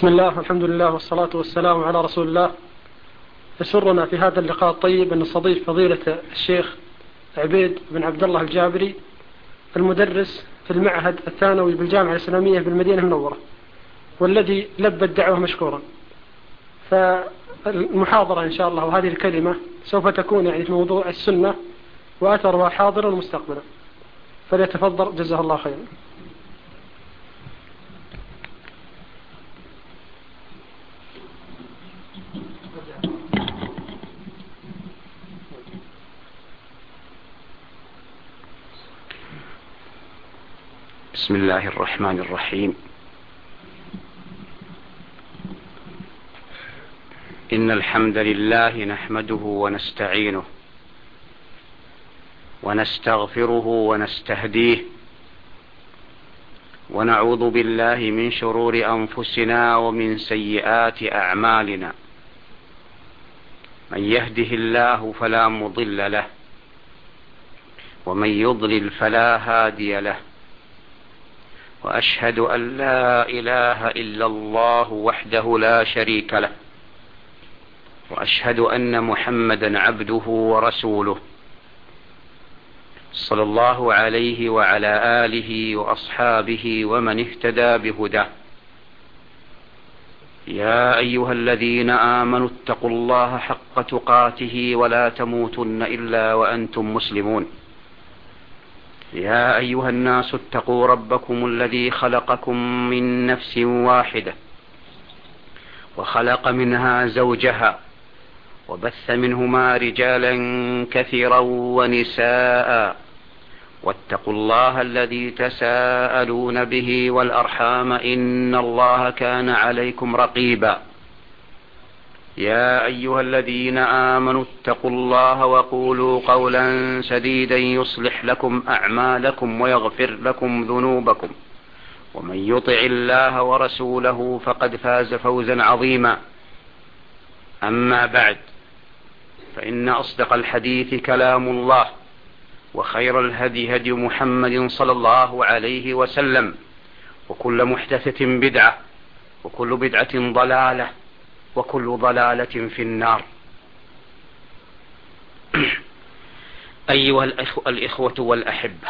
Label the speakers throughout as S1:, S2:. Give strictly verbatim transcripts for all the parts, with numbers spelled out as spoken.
S1: بسم الله والحمد لله والصلاة والسلام على رسول الله. يسرنا في هذا اللقاء الطيب أن نستضيف فضيلة الشيخ عبيد بن عبد الله الجابري، المدرس في المعهد الثانوي بالجامعة الإسلامية بالمدينة المنورة، والذي لبى الدعوة مشكورا. فالمحاضرة إن شاء الله وهذه الكلمة سوف تكون يعني في موضوع السنة وأثرها حاضرا ومستقبلا، فليتفضل جزاه الله خيرا.
S2: بسم الله الرحمن الرحيم. إن الحمد لله نحمده ونستعينه ونستغفره ونستهديه، ونعوذ بالله من شرور أنفسنا ومن سيئات أعمالنا. من يهده الله فلا مضل له، ومن يضلل فلا هادي له، وأشهد أن لا إله إلا الله وحده لا شريك له، وأشهد أن محمدا عبده ورسوله صلى الله عليه وعلى آله وأصحابه ومن اهتدى بهداه. يا أيها الذين آمنوا اتقوا الله حق تقاته ولا تموتن إلا وأنتم مسلمون. يا أيها الناس اتقوا ربكم الذي خلقكم من نفس واحدة، وخلق منها زوجها، وبث منهما رجالا كثيرا ونساء، واتقوا الله الذي تساءلون به والأرحام إن الله كان عليكم رقيبا. يا أيها الذين آمنوا اتقوا الله وقولوا قولا سديدا يصلح لكم أعمالكم ويغفر لكم ذنوبكم، ومن يطع الله ورسوله فقد فاز فوزا عظيما. أما بعد، فإن أصدق الحديث كلام الله، وخير الهدي هدي محمد صلى الله عليه وسلم، وكل محدثة بدعة، وكل بدعة ضلالة، وكل ضلالة في النار. أيها الإخوة والأحبة،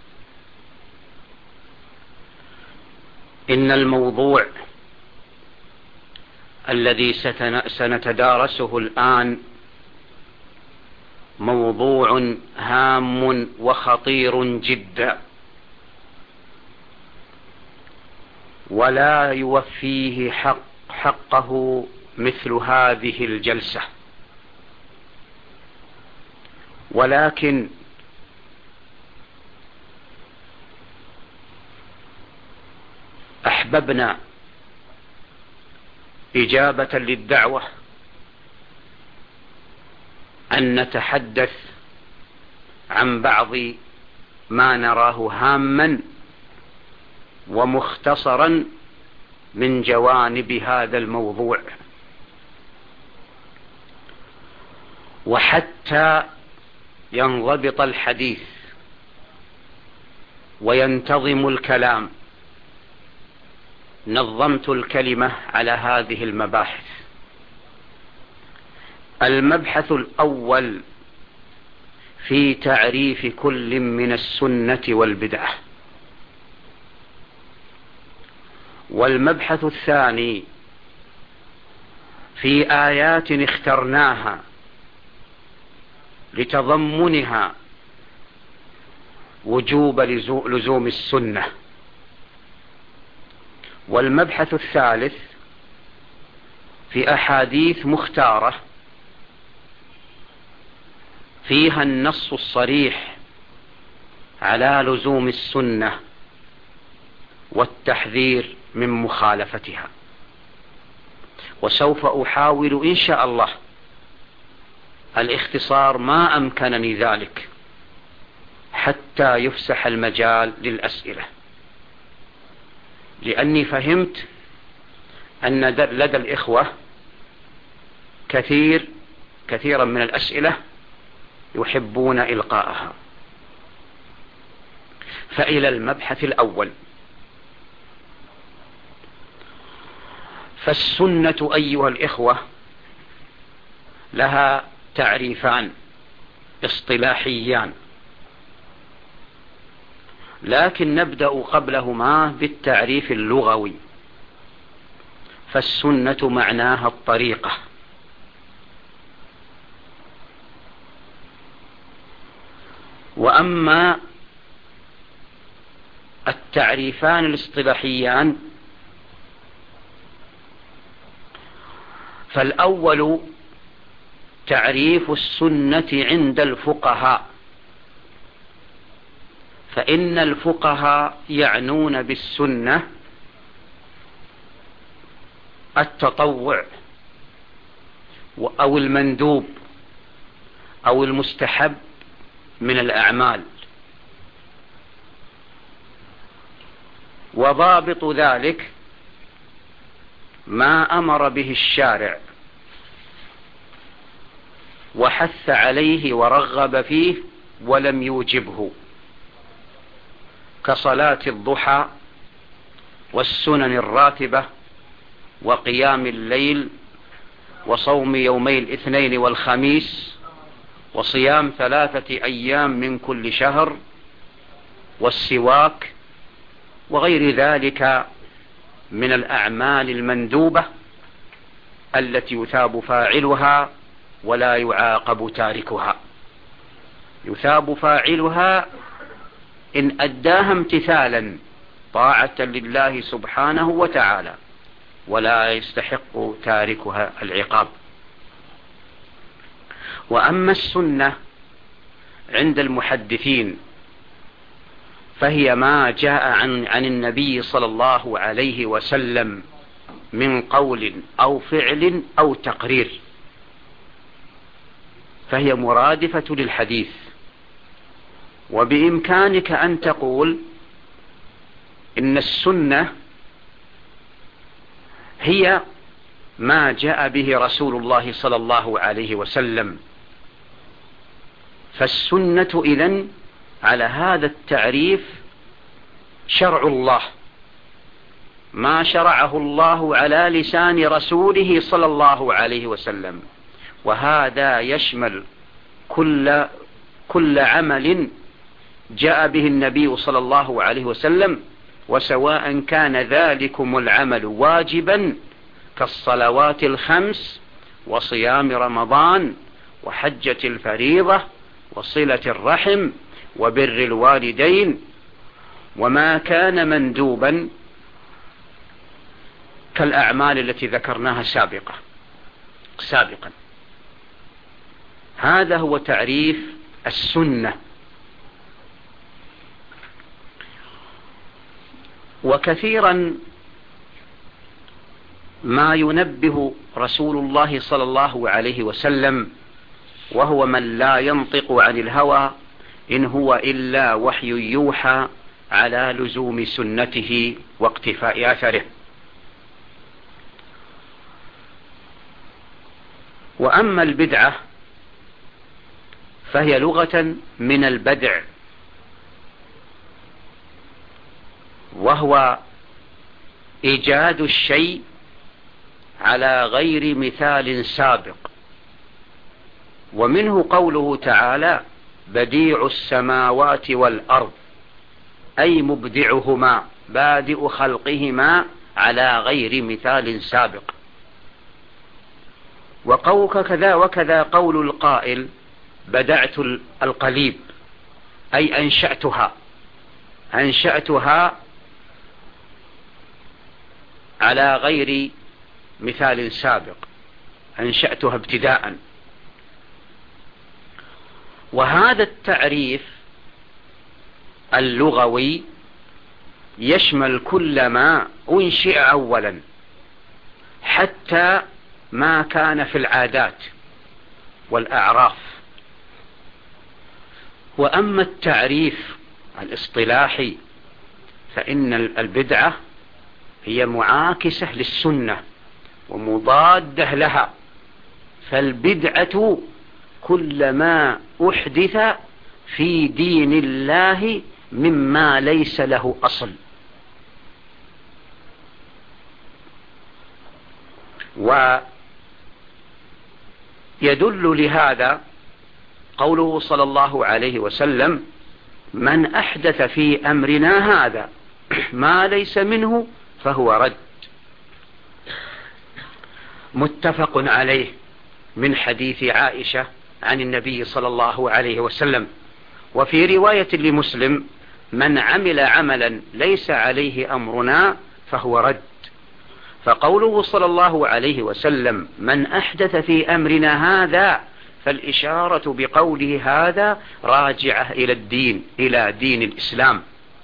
S2: إن الموضوع الذي سنتدارسه الآن موضوع هام وخطير جدا، ولا يوفيه حق حقه مثل هذه الجلسة، ولكن أحببنا إجابة للدعوة أن نتحدث عن بعض ما نراه هاما ومختصرا من جوانب هذا الموضوع، وحتى ينضبط الحديث وينتظم الكلام نظمت الكلمة على هذه المباحث. المبحث الأول في تعريف كل من السنة والبدعة، والمبحث الثاني في آيات اخترناها لتضمنها وجوب لزوم السنة، والمبحث الثالث في أحاديث مختارة فيها النص الصريح على لزوم السنة والتحذير من مخالفتها. وسوف أحاول إن شاء الله الاختصار ما أمكنني ذلك حتى يفسح المجال للأسئلة، لأني فهمت أن لدى الإخوة كثير كثيرا من الأسئلة يحبون إلقاءها. فإلى المبحث الأول. فالسنة أيها الإخوة لها تعريفان اصطلاحيان، لكن نبدأ قبلهما بالتعريف اللغوي. فالسنة معناها الطريقة، وأما التعريفان الاصطلاحيان فالأول تعريف السنة عند الفقهاء، فإن الفقهاء يعنون بالسنة التطوع أو المندوب أو المستحب من الأعمال، وضابط ذلك ما أمر به الشارع وحث عليه ورغب فيه ولم يوجبه، كصلاة الضحى والسنن الراتبة وقيام الليل وصوم يومي الاثنين والخميس وصيام ثلاثة أيام من كل شهر والسواك وغير ذلك من الأعمال المندوبة التي يثاب فاعلها ولا يعاقب تاركها. يثاب فاعلها إن أداها امتثالا طاعة لله سبحانه وتعالى، ولا يستحق تاركها العقاب. وأما السنة عند المحدثين فهي ما جاء عن, عن النبي صلى الله عليه وسلم من قول أو فعل أو تقرير، فهي مرادفة للحديث. وبإمكانك أن تقول إن السنة هي ما جاء به رسول الله صلى الله عليه وسلم. فالسنة إذن على هذا التعريف شرع الله، ما شرعه الله على لسان رسوله صلى الله عليه وسلم، وهذا يشمل كل كل عمل جاء به النبي صلى الله عليه وسلم، وسواء كان ذلكم العمل واجبا كالصلوات الخمس وصيام رمضان وحجة الفريضة وصلة الرحم وبر الوالدين، وما كان مندوبا كالأعمال التي ذكرناها سابقا سابقا هذا هو تعريف السنة. وكثيرا ما ينبه رسول الله صلى الله عليه وسلم، وهو من لا ينطق عن الهوى إن هو إلا وحي يوحى، على لزوم سنته واقتفاء أثره. وأما البدعة فهي لغة من البدع، وهو إيجاد الشيء على غير مثال سابق. ومنه قوله تعالى بديع السماوات والأرض، أي مبدعهما بادئ خلقهما على غير مثال سابق. وقولك كذا وكذا قول القائل بدعت القليب، أي أنشأتها أنشأتها على غير مثال سابق، أنشأتها ابتداء. وهذا التعريف اللغوي يشمل كل ما أنشئ أولا حتى ما كان في العادات والأعراف. وأما التعريف الاصطلاحي فإن البدعة هي معاكسة للسنة ومضادة لها، فالبدعة كل ما أحدث في دين الله مما ليس له أصل. ويدل لهذا قوله صلى الله عليه وسلم: من أحدث في أمرنا هذا ما ليس منه فهو رد، متفق عليه من حديث عائشة عن النبي صلى الله عليه وسلم. وفي رواية لمسلم: من عمل عملا ليس عليه أمرنا فهو رد. فقوله صلى الله عليه وسلم: من أحدث في أمرنا هذا، فالإشارة بقوله هذا راجعة إلى الدين، إلى دين الإسلام.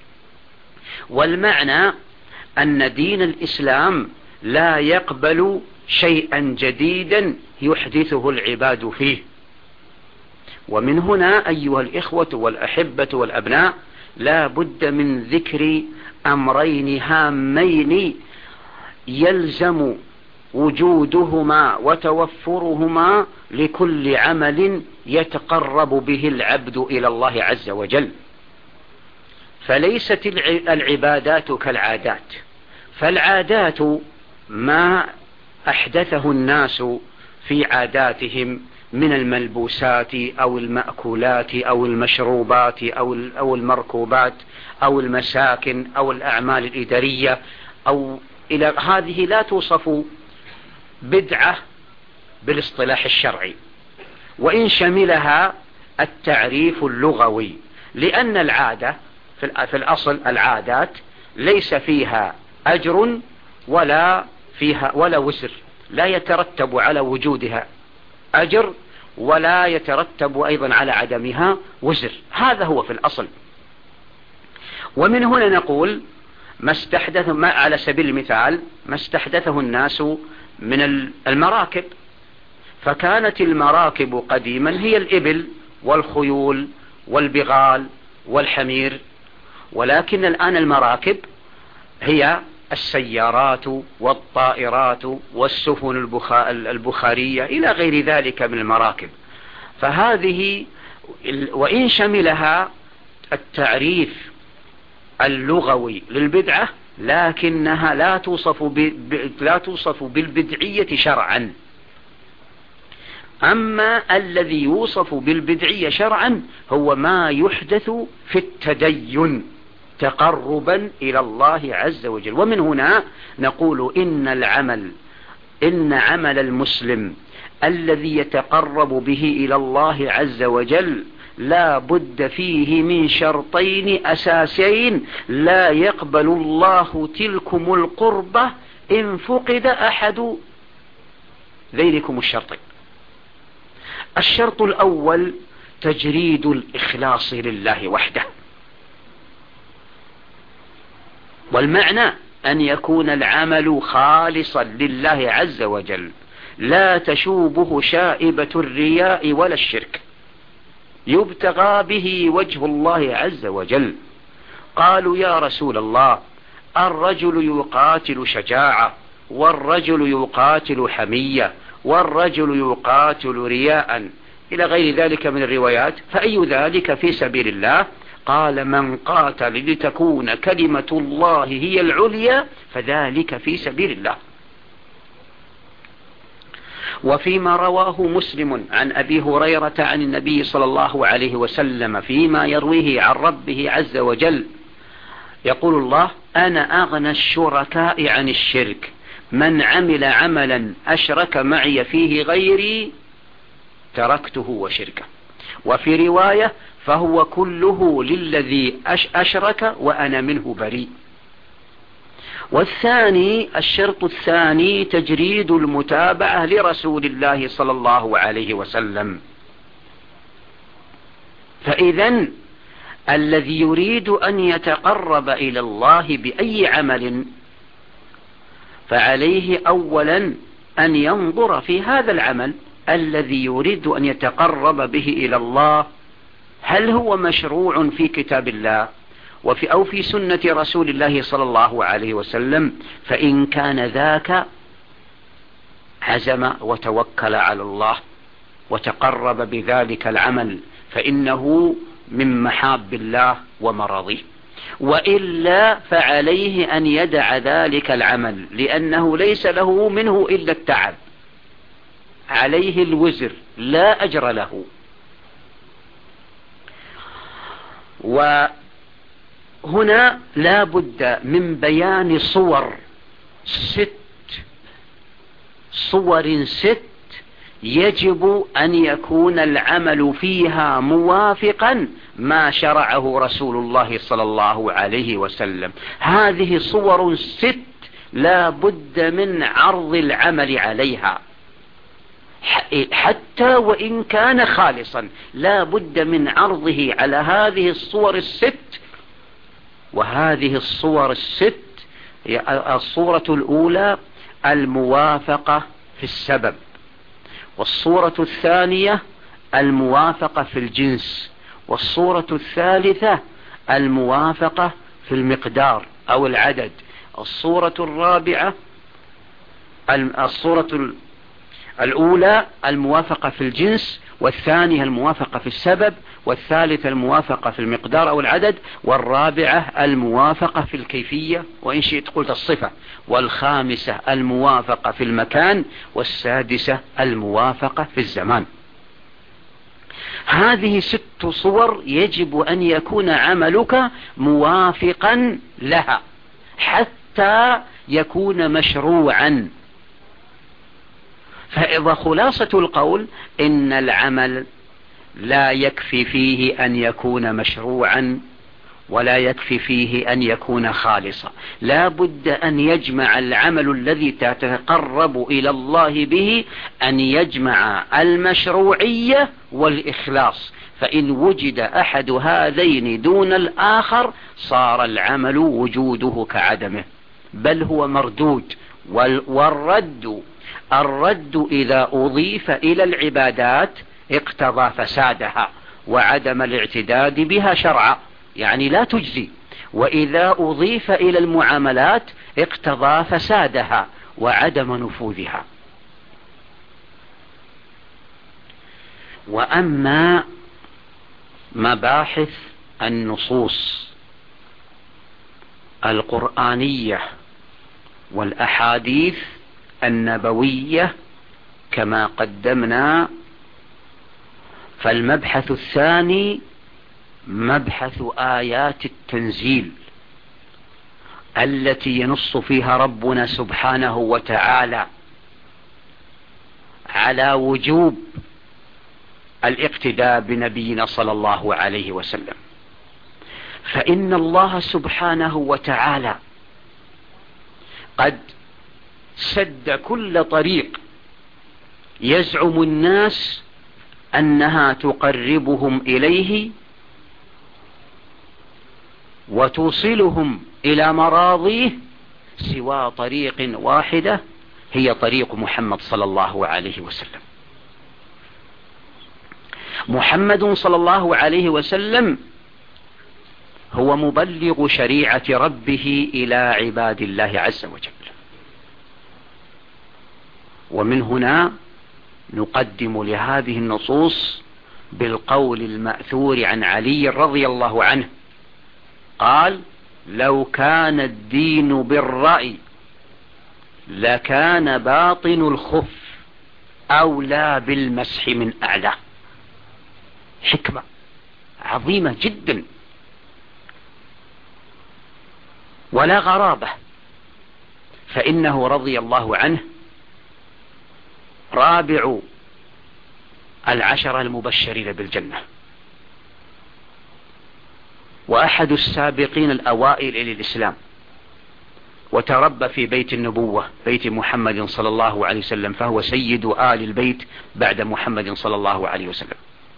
S2: والمعنى أن دين الإسلام لا يقبل شيئا جديدا يحدثه العباد فيه. ومن هنا أيها الإخوة والأحبة والأبناء لا بد من ذكر أمرين هامين يلزم وجودهما وتوفرهما لكل عمل يتقرب به العبد إلى الله عز وجل. فليست العبادات كالعادات، فالعادات ما أحدثه الناس في عاداتهم من الملبوسات أو المأكولات أو المشروبات أو المركوبات أو المساكن أو الأعمال الإدارية أو إلى هذه لا توصف بدعة بالاصطلاح الشرعي، وإن شملها التعريف اللغوي، لأن العادة في الأصل العادات ليس فيها أجر ولا فيها ولا وزر، لا يترتب على وجودها أجر ولا يترتب أيضا على عدمها وزر، هذا هو في الأصل. ومن هنا نقول ما استحدث ما على سبيل المثال ما استحدثه الناس من المراكب، فكانت المراكب قديما هي الإبل والخيول والبغال والحمير، ولكن الآن المراكب هي السيارات والطائرات والسفن البخارية إلى غير ذلك من المراكب. فهذه وإن شملها التعريف اللغوي للبدعة، لكنها لا توصف لا توصف بالبدعية شرعا. أما الذي يوصف بالبدعية شرعا هو ما يحدث في التدين تقربا إلى الله عز وجل. ومن هنا نقول إن العمل إن عمل المسلم الذي يتقرب به إلى الله عز وجل لا بد فيه من شرطين أساسيين لا يقبل الله تلكم القربة إن فقد أحد ذلكم الشرطين. الشرط الأول تجريد الإخلاص لله وحده، والمعنى أن يكون العمل خالصا لله عز وجل لا تشوبه شائبة الرياء ولا الشرك، يبتغى به وجه الله عز وجل. قالوا يا رسول الله الرجل يقاتل شجاعة، والرجل يقاتل حمية، والرجل يقاتل رياء إلى غير ذلك من الروايات، فأي ذلك في سبيل الله؟ قال من قاتل لتكون كلمة الله هي العليا فذلك في سبيل الله. وفيما رواه مسلم عن أبي هريرة عن النبي صلى الله عليه وسلم فيما يرويه عن ربه عز وجل يقول الله أنا أغنى الشركاء عن الشرك، من عمل عملا أشرك معي فيه غيري تركته وشركه. وفي رواية فهو كله للذي أشرك وأنا منه بريء. والثاني الشرط الثاني تجريد المتابعة لرسول الله صلى الله عليه وسلم. فإذن الذي يريد أن يتقرب إلى الله بأي عمل فعليه أولا أن ينظر في هذا العمل الذي يريد أن يتقرب به إلى الله، هل هو مشروع في كتاب الله وفي أو في سنة رسول الله صلى الله عليه وسلم؟ فإن كان ذاك عزم وتوكل على الله وتقرب بذلك العمل، فإنه من محاب الله ومراضيه. وإلا فعليه أن يدع ذلك العمل، لأنه ليس له منه إلا التعب، عليه الوزر لا أجر له. وهنا لا بد من بيان صور ست صور ست يجب أن يكون العمل فيها موافقا ما شرعه رسول الله صلى الله عليه وسلم. هذه صور ست لا بد من عرض العمل عليها، حتى وإن كان خالصا لا بد من عرضه على هذه الصور الست. وهذه الصور الست: الصورة الأولى الموافقة في السبب، والصورة الثانية الموافقة في الجنس، والصورة الثالثة الموافقة في المقدار أو العدد، الصورة الرابعة الصورة الأولى الموافقة في الجنس، والثانية الموافقة في السبب، والثالثة الموافقة في المقدار أو العدد، والرابعة الموافقة في الكيفية وإن شئت قلت الصفة، والخامسة الموافقة في المكان، والسادسة الموافقة في الزمان. هذه ست صور يجب أن يكون عملك موافقا لها حتى يكون مشروعا. فإذا خلاصة القول إن العمل لا يكفي فيه أن يكون مشروعا، ولا يكفي فيه أن يكون خالصا، لا بد أن يجمع العمل الذي تتقرب إلى الله به أن يجمع المشروعية والإخلاص. فإن وجد أحد هذين دون الآخر صار العمل وجوده كعدمه، بل هو مردود. والرد الرد إذا أضيف إلى العبادات اقتضى فسادها وعدم الاعتداد بها شرعا، يعني لا تجزي. وإذا أضيف إلى المعاملات اقتضى فسادها وعدم نفوذها. وأما مباحث النصوص القرآنية والأحاديث النبوية كما قدمنا، فالمبحث الثاني مبحث آيات التنزيل التي ينص فيها ربنا سبحانه وتعالى على وجوب الاقتداء بنبينا صلى الله عليه وسلم. فإن الله سبحانه وتعالى قد سد كل طريق يزعم الناس أنها تقربهم إليه وتوصلهم إلى مراضيه سوى طريق واحدة، هي طريق محمد صلى الله عليه وسلم. محمد صلى الله عليه وسلم هو مبلغ شريعة ربه إلى عباد الله عز وجل. ومن هنا نقدم لهذه النصوص بالقول المأثور عن علي رضي الله عنه قال: لو كان الدين بالرأي لكان باطن الخف أولى بالمسح من أعلى. حكمة عظيمة جدا ولا غرابة، فإنه رضي الله عنه رابع العشرة المبشرين بالجنة، وأحد السابقين الأوائل إلى الإسلام، وتربى في بيت النبوة بيت محمد صلى الله عليه وسلم، فهو سيد آل البيت بعد محمد صلى الله عليه وسلم.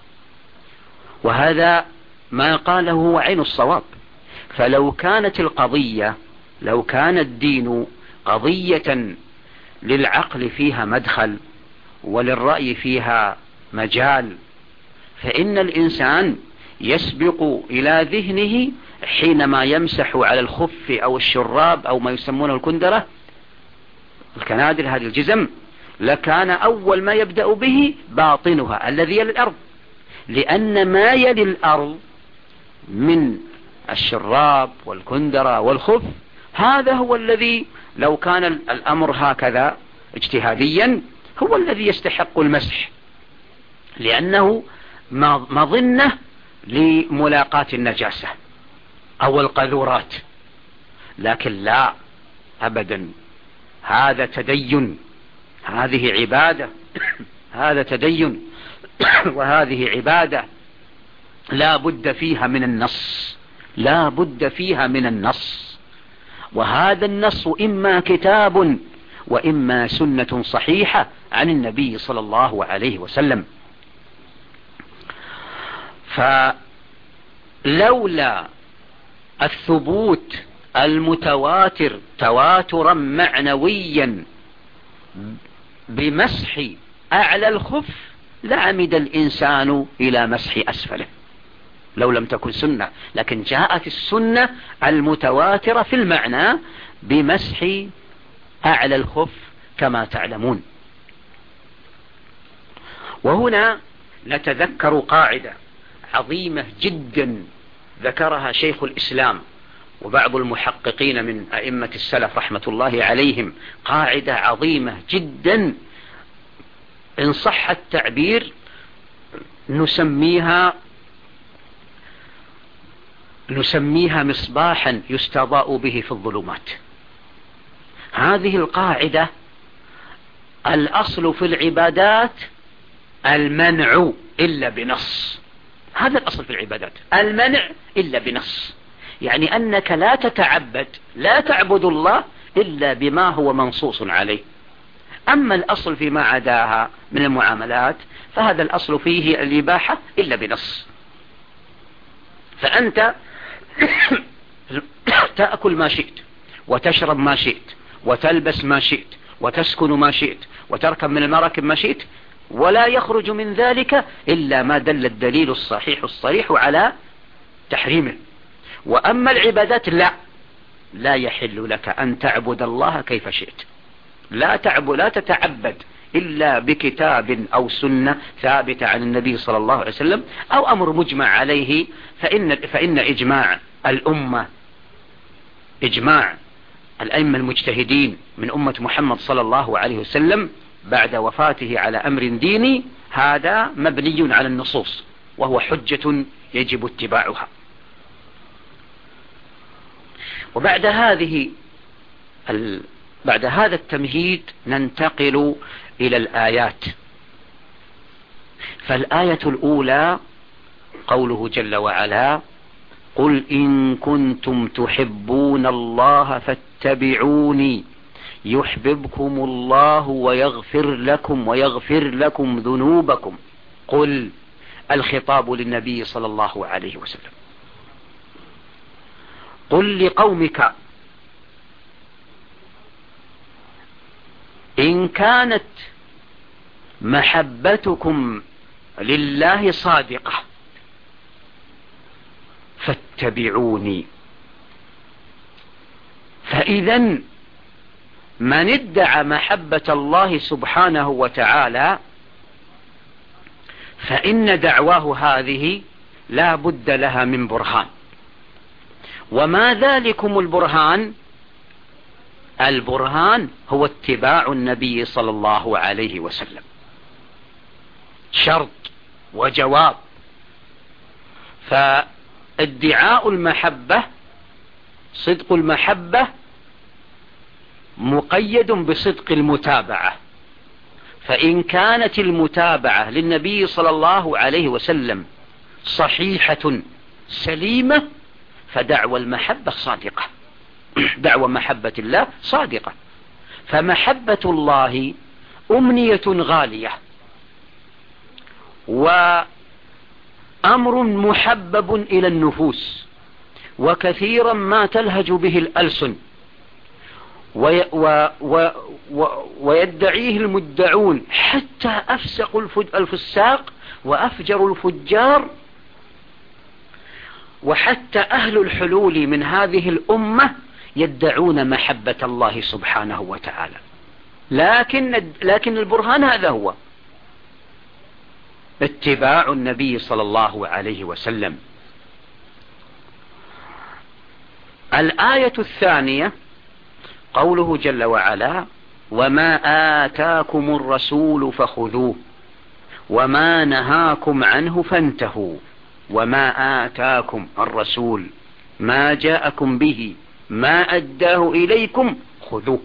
S2: وهذا ما قاله هو عين الصواب. فلو كانت القضية لو كان الدين قضية للعقل فيها مدخل وللرأي فيها مجال، فإن الإنسان يسبق إلى ذهنه حينما يمسح على الخف أو الشراب أو ما يسمونه الكندرة الكنادر، هذه الجزم، لكان أول ما يبدأ به باطنها الذي يلي الأرض، لأن ما يلي الأرض من الشراب والكندرة والخف، هذا هو الذي لو كان الأمر هكذا اجتهاديا هو الذي يستحق المسح، لأنه مظنة لملاقاة النجاسة أو القذورات. لكن لا أبدا، هذا تدين، هذه عبادة هذا تدين وهذه عبادة لا بد فيها من النص، لا بد فيها من النص، وهذا النص إما كتاب وإما سنة صحيحة عن النبي صلى الله عليه وسلم. فلولا الثبوت المتواتر تواترا معنويا بمسح أعلى الخف لعمد الإنسان إلى مسح أسفله لو لم تكن سنة. لكن جاءت السنة المتواترة في المعنى بمسح أعلى الخف كما تعلمون. وهنا نتذكر قاعدة عظيمة جدا ذكرها شيخ الإسلام وبعض المحققين من أئمة السلف رحمة الله عليهم، قاعدة عظيمة جدا إن صح التعبير نسميها نسميها مصباحا يستضاء به في الظلمات. هذه القاعدة الأصل في العبادات المنع إلا بنص، هذا الأصل في العبادات، المنع إلا بنص، يعني أنك لا تتعبد لا تعبد الله إلا بما هو منصوص عليه. أما الأصل فيما عداها من المعاملات فهذا الأصل فيه الإباحة إلا بنص. فأنت تأكل ما شئت وتشرب ما شئت وتلبس ما شئت وتسكن ما شئت وتركب من المراكب ما شئت، ولا يخرج من ذلك إلا ما دل الدليل الصحيح الصريح على تحريمه. وأما العبادات لا لا يحل لك أن تعبد الله كيف شئت، لا تعبد لا تتعبد إلا بكتاب أو سنة ثابتة عن النبي صلى الله عليه وسلم أو أمر مجمع عليه. فإن, فإن إجماع الأمة، إجماع الأئمة المجتهدين من أمة محمد صلى الله عليه وسلم بعد وفاته على أمر ديني، هذا مبني على النصوص وهو حجة يجب اتباعها. وبعد هذه ال... بعد هذا التمهيد ننتقل إلى الآيات. فالآية الأولى قوله جل وعلا: قل إن كنتم تحبون الله فاتبعوني يحببكم الله ويغفر لكم ويغفر لكم ذنوبكم. قل الخطاب للنبي صلى الله عليه وسلم. قل لقومك إن كانت محبتكم لله صادقة فاتبعوني. فإذا من ادعى محبة الله سبحانه وتعالى فإن دعواه هذه لا بد لها من برهان. وما ذلكم البرهان؟ البرهان هو اتباع النبي صلى الله عليه وسلم. شرط وجواب. فادعاء المحبة، صدق المحبة مقيد بصدق المتابعة. فإن كانت المتابعة للنبي صلى الله عليه وسلم صحيحة سليمة فدعوى المحبة صادقة، دعوى محبة الله صادقة. فمحبة الله أمنية غالية وأمر محبب إلى النفوس، وكثيرا ما تلهج به الألسن وي و و و ويدعيه المدعون، حتى أفسق الفساق وأفجر الفجار وحتى أهل الحلول من هذه الأمة يدعون محبة الله سبحانه وتعالى. لكن لكن البرهان هذا هو اتباع النبي صلى الله عليه وسلم. الآية الثانية قوله جل وعلا: وما آتاكم الرسول فخذوه وما نهاكم عنه فانتهوا. وما آتاكم الرسول، ما جاءكم به، ما أداه إليكم خذوه.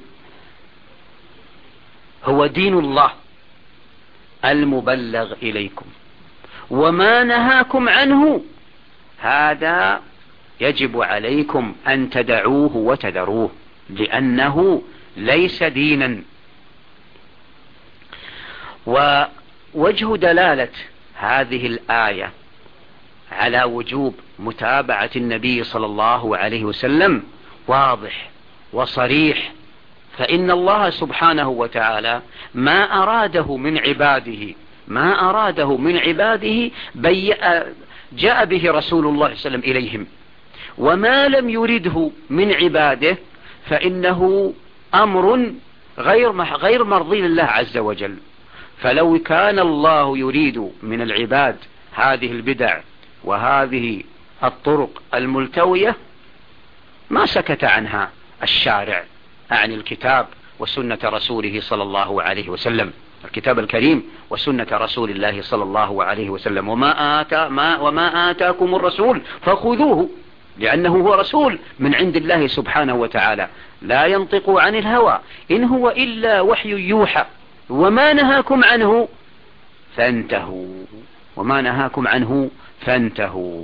S2: هو دين الله المبلغ إليكم. وما نهاكم عنه هذا يجب عليكم أن تدعوه وتذروه، لأنه ليس دينا. ووجه دلالة هذه الآية على وجوب متابعة النبي صلى الله عليه وسلم واضح وصريح، فإن الله سبحانه وتعالى ما أراده من عباده ما أراده من عباده جاء به رسول الله صلى الله عليه وسلم إليهم، وما لم يرده من عباده فإنه أمر غير غير مرضي لله عز وجل. فلو كان الله يريد من العباد هذه البدع وهذه الطرق الملتوية ما سكت عنها الشارع عن الكتاب وسنة رسوله صلى الله عليه وسلم، الكتاب الكريم وسنة رسول الله صلى الله عليه وسلم. وما آتا ما وما آتاكم الرسول فخذوه، لأنه هو رسول من عند الله سبحانه وتعالى، لا ينطق عن الهوى إن هو إلا وحي يوحى. وما نهاكم عنه فانتهوا وما نهاكم عنه فانتهوا.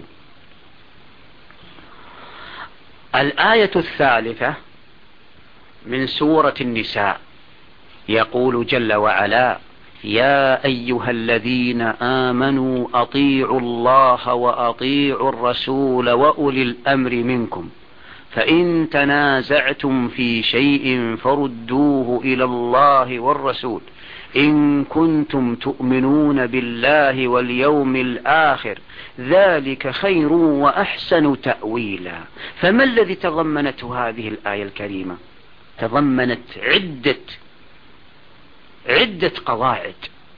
S2: الآية الثالثة من سورة النساء يقول جل وعلا: يا أيها الذين آمنوا أطيعوا الله وأطيعوا الرسول وأولي الأمر منكم فإن تنازعتم في شيء فردوه إلى الله والرسول إن كنتم تؤمنون بالله واليوم الآخر ذلك خير وأحسن تأويلا. فما الذي تضمنته هذه الآية الكريمة؟ تضمنت عدة عدة قواعد.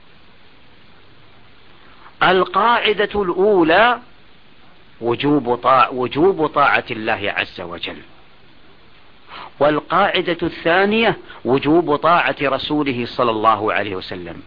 S2: القاعدة الأولى وجوب طاعة وجوب طاعة الله عز وجل، والقاعدة الثانية وجوب طاعة رسوله صلى الله عليه وسلم،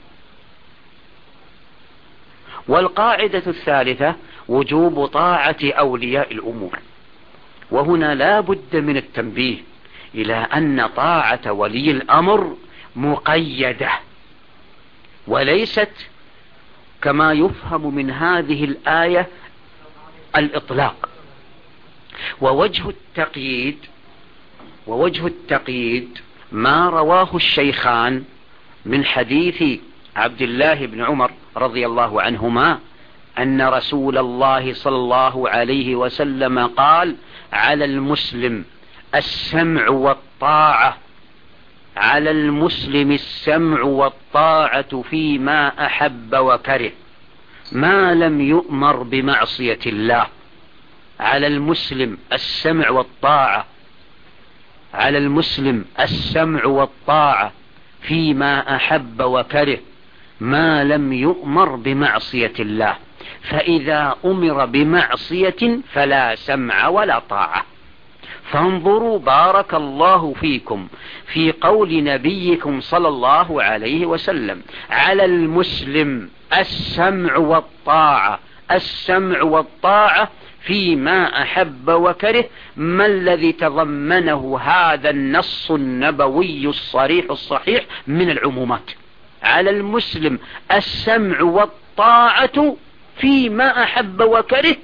S2: والقاعدة الثالثة وجوب طاعة أولياء الأمور. وهنا لا بد من التنبيه إلى أن طاعة ولي الأمر مقيدة وليست كما يفهم من هذه الآية الإطلاق. ووجه التقييد ووجه التقييد ما رواه الشيخان من حديث عبد الله بن عمر رضي الله عنهما أن رسول الله صلى الله عليه وسلم قال: على المسلم السمع والطاعة على المسلم السمع والطاعة فيما أحب وكره ما لم يؤمر بمعصية الله. على المسلم السمع والطاعة على المسلم السمع والطاعة فيما أحب وكره ما لم يؤمر بمعصية الله، فإذا أمر بمعصية فلا سمع ولا طاعة. فانظروا بارك الله فيكم في قول نبيكم صلى الله عليه وسلم: على المسلم السمع والطاعة السمع والطاعة فيما أحب وكره. ما الذي تضمنه هذا النص النبوي الصريح الصحيح من العمومات؟ على المسلم السمع والطاعة فيما أحب وكره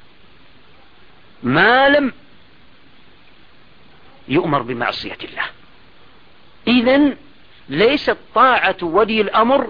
S2: ما لم يؤمر بمعصية الله. إذن ليست طاعة ولي الأمر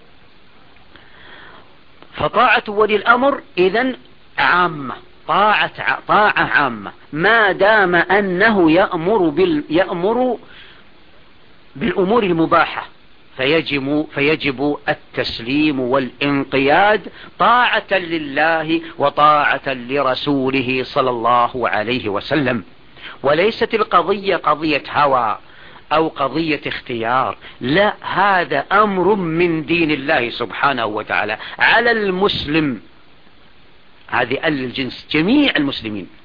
S2: فطاعة ولي الأمر إذن عامة، طاعة طاعة عامة ما دام أنه يأمر بال يأمر بالأمور المباحة، فيجب فيجب التسليم والانقياد طاعة لله وطاعة لرسوله صلى الله عليه وسلم. وليست القضية قضية هوى أو قضية اختيار، لا، هذا أمر من دين الله سبحانه وتعالى. على المسلم، هذه الجنس جميع المسلمين،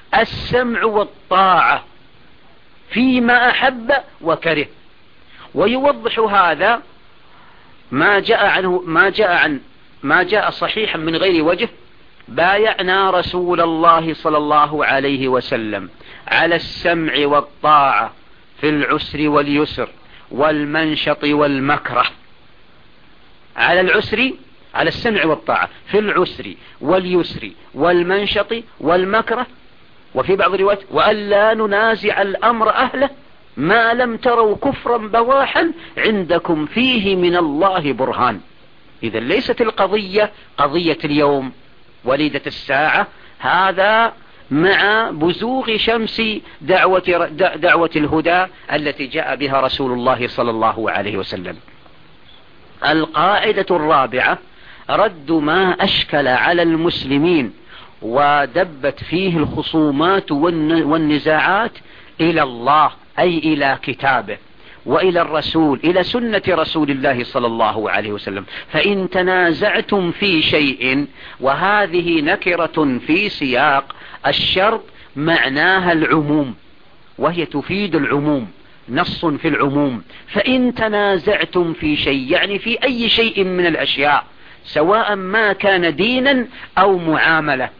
S2: السمع والطاعة فيما أحب وكره. ويوضح هذا ما جاء عنه ما جاء عن ما جاء صحيحا من غير وجه: بايعنا رسول الله صلى الله عليه وسلم على السمع والطاعة في العسر واليسر والمنشط والمكره. على العسر، على السمع والطاعة في العسر واليسر والمنشط والمكره. وفي بعض الروايات: وألا ننازع الأمر أهله ما لم تروا كفرا بواحا عندكم فيه من الله برهان. إذا ليست القضية قضية اليوم وليدة الساعة، هذا مع بزوغ شمس دعوة, دعوة الهدى التي جاء بها رسول الله صلى الله عليه وسلم. القاعدة الرابعة: رد ما أشكل على المسلمين ودبت فيه الخصومات والنزاعات إلى الله، أي إلى كتابه وإلى الرسول، إلى سنة رسول الله صلى الله عليه وسلم. فإن تنازعتم في شيء، وهذه نكرة في سياق الشرط معناها العموم، وهي تفيد العموم، نص في العموم. فإن تنازعتم في شيء يعني في أي شيء من الأشياء، سواء ما كان دينا أو معاملة.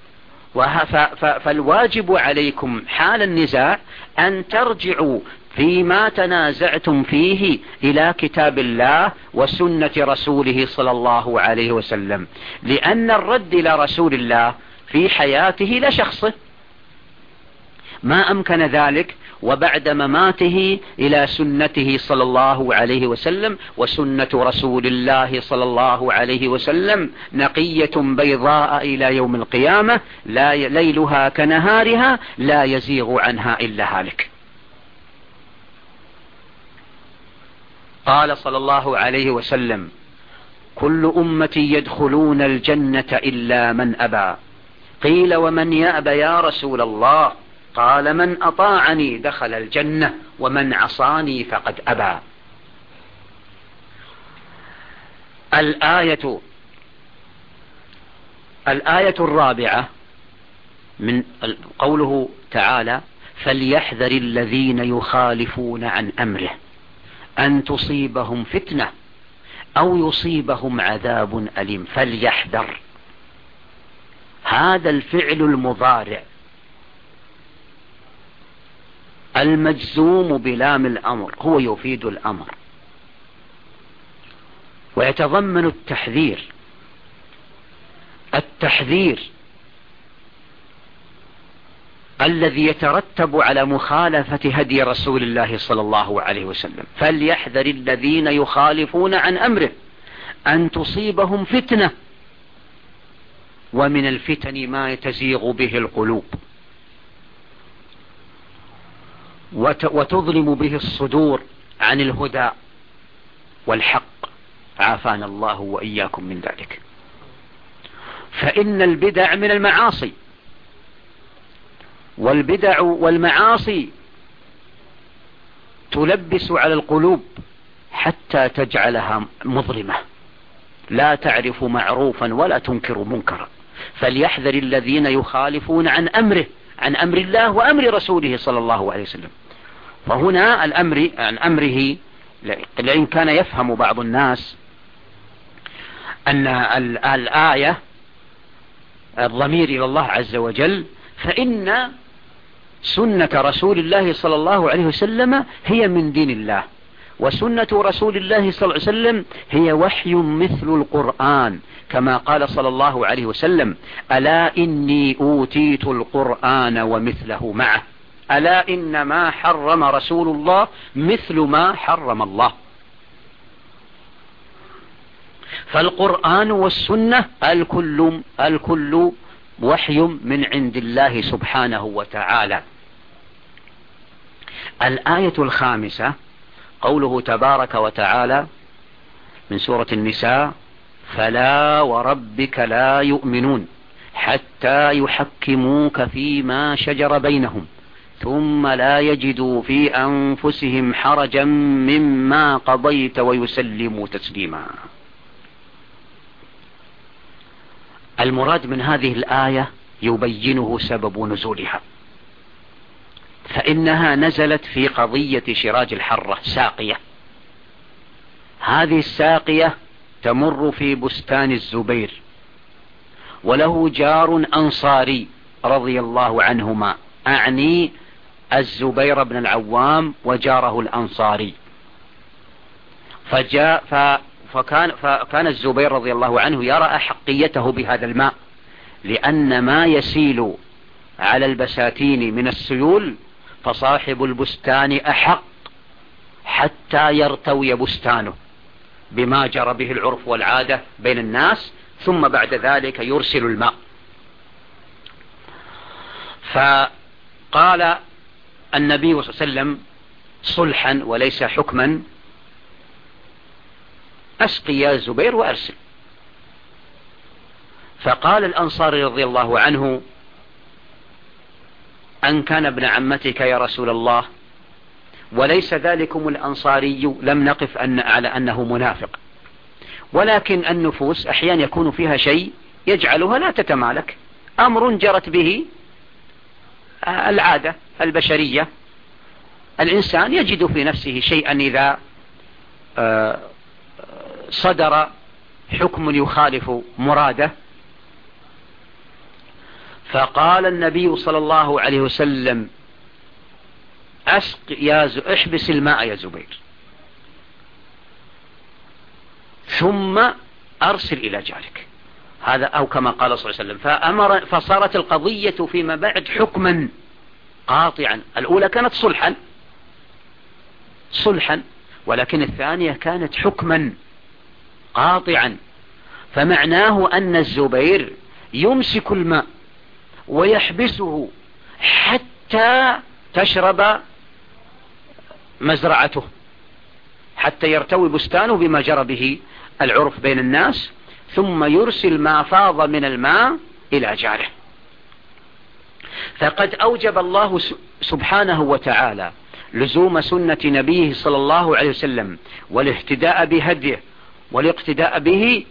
S2: فالواجب عليكم حال النزاع أن ترجعوا فيما تنازعتم فيه إلى كتاب الله وسنة رسوله صلى الله عليه وسلم، لأن الرد إلى رسول الله في حياته لشخصه ما أمكن ذلك، وبعد مماته إلى سنته صلى الله عليه وسلم. وسنة رسول الله صلى الله عليه وسلم نقية بيضاء إلى يوم القيامة، لا ليلها كنهارها لا يزيغ عنها إلا هالك. قال صلى الله عليه وسلم: كل أمتي يدخلون الجنة إلا من أبى. قيل: ومن يأبى يا رسول الله؟ قال: من أطاعني دخل الجنة ومن عصاني فقد أبى. الآية الآية الرابعة من قوله تعالى: فليحذر الذين يخالفون عن أمره أن تصيبهم فتنة أو يصيبهم عذاب أليم. فليحذر، هذا الفعل المضارع المجزوم بلام الأمر هو يفيد الأمر، ويتضمن التحذير. التحذير الذي يترتب على مخالفة هدي رسول الله صلى الله عليه وسلم. فليحذر الذين يخالفون عن أمره أن تصيبهم فتنة، ومن الفتن ما يتزيغ به القلوب وتظلم به الصدور عن الهدى والحق، عافانا الله وإياكم من ذلك. فإن البدع من المعاصي، والبدع والمعاصي تلبس على القلوب حتى تجعلها مظلمة، لا تعرف معروفا ولا تنكر منكرا. فليحذر الذين يخالفون عن أمره، عن أمر الله وأمر رسوله صلى الله عليه وسلم. فهنا الأمر عن أمره، لأن كان يفهم بعض الناس أن الآية الضمير إلى الله عز وجل، فإن سنة رسول الله صلى الله عليه وسلم هي من دين الله، وسنة رسول الله صلى الله عليه وسلم هي وحي مثل القرآن، كما قال صلى الله عليه وسلم: ألا إني أوتيت القرآن ومثله معه، ألا إن ما حرم رسول الله مثل ما حرم الله. فالقرآن والسنة الكل الكل وحي من عند الله سبحانه وتعالى. الآية الخامسة قوله تبارك وتعالى من سورة النساء: فلا وربك لا يؤمنون حتى يحكموك فيما شجر بينهم ثم لا يجدوا في أنفسهم حرجا مما قضيت ويسلموا تسليما. المراد من هذه الآية يبينه سبب نزولها، فإنها نزلت في قضية شراج الحرة ساقية. هذه الساقية تمر في بستان الزبير، وله جار أنصاري رضي الله عنهما، أعني الزبير بن العوام وجاره الأنصاري. فجاء فكان, فكان الزبير رضي الله عنه يرى أحقيته بهذا الماء، لأن ما يسيل على البساتين من السيول فصاحب البستان أحق حتى يرتوي بستانه بما جرى به العرف والعادة بين الناس، ثم بعد ذلك يرسل الماء. فقال النبي صلى الله عليه وسلم صلحا وليس حكما: أسقي يا زبير وأرسل. فقال الأنصاري رضي الله عنه: أن كان ابن عمتك يا رسول الله، وليس ذلكم الأنصاري لم نقف أن على أنه منافق، ولكن النفوس أحيانا يكون فيها شيء يجعلها لا تتمالك، أمر جرت به العادة البشرية. الإنسان يجد في نفسه شيئا إذا صدر حكم يخالف مراده. فقال النبي صلى الله عليه وسلم: أسق يا ز... احبس الماء يا زبير، ثم أرسل إلى جارك. هذا أو كما قال صلى الله عليه وسلم. فأمر فصارت القضية فيما بعد حكما قاطعا. الأولى كانت صلحا صلحا ولكن الثانية كانت حكما قاطعا. فمعناه أن الزبير يمسك الماء ويحبسه حتى تشرب مزرعته، حتى يرتوي بستانه بما جرى به العرف بين الناس، ثم يرسل ما فاض من الماء إلى جاره. فقد أوجب الله سبحانه وتعالى لزوم سنة نبيه صلى الله عليه وسلم والاهتداء بهديه والاقتداء به،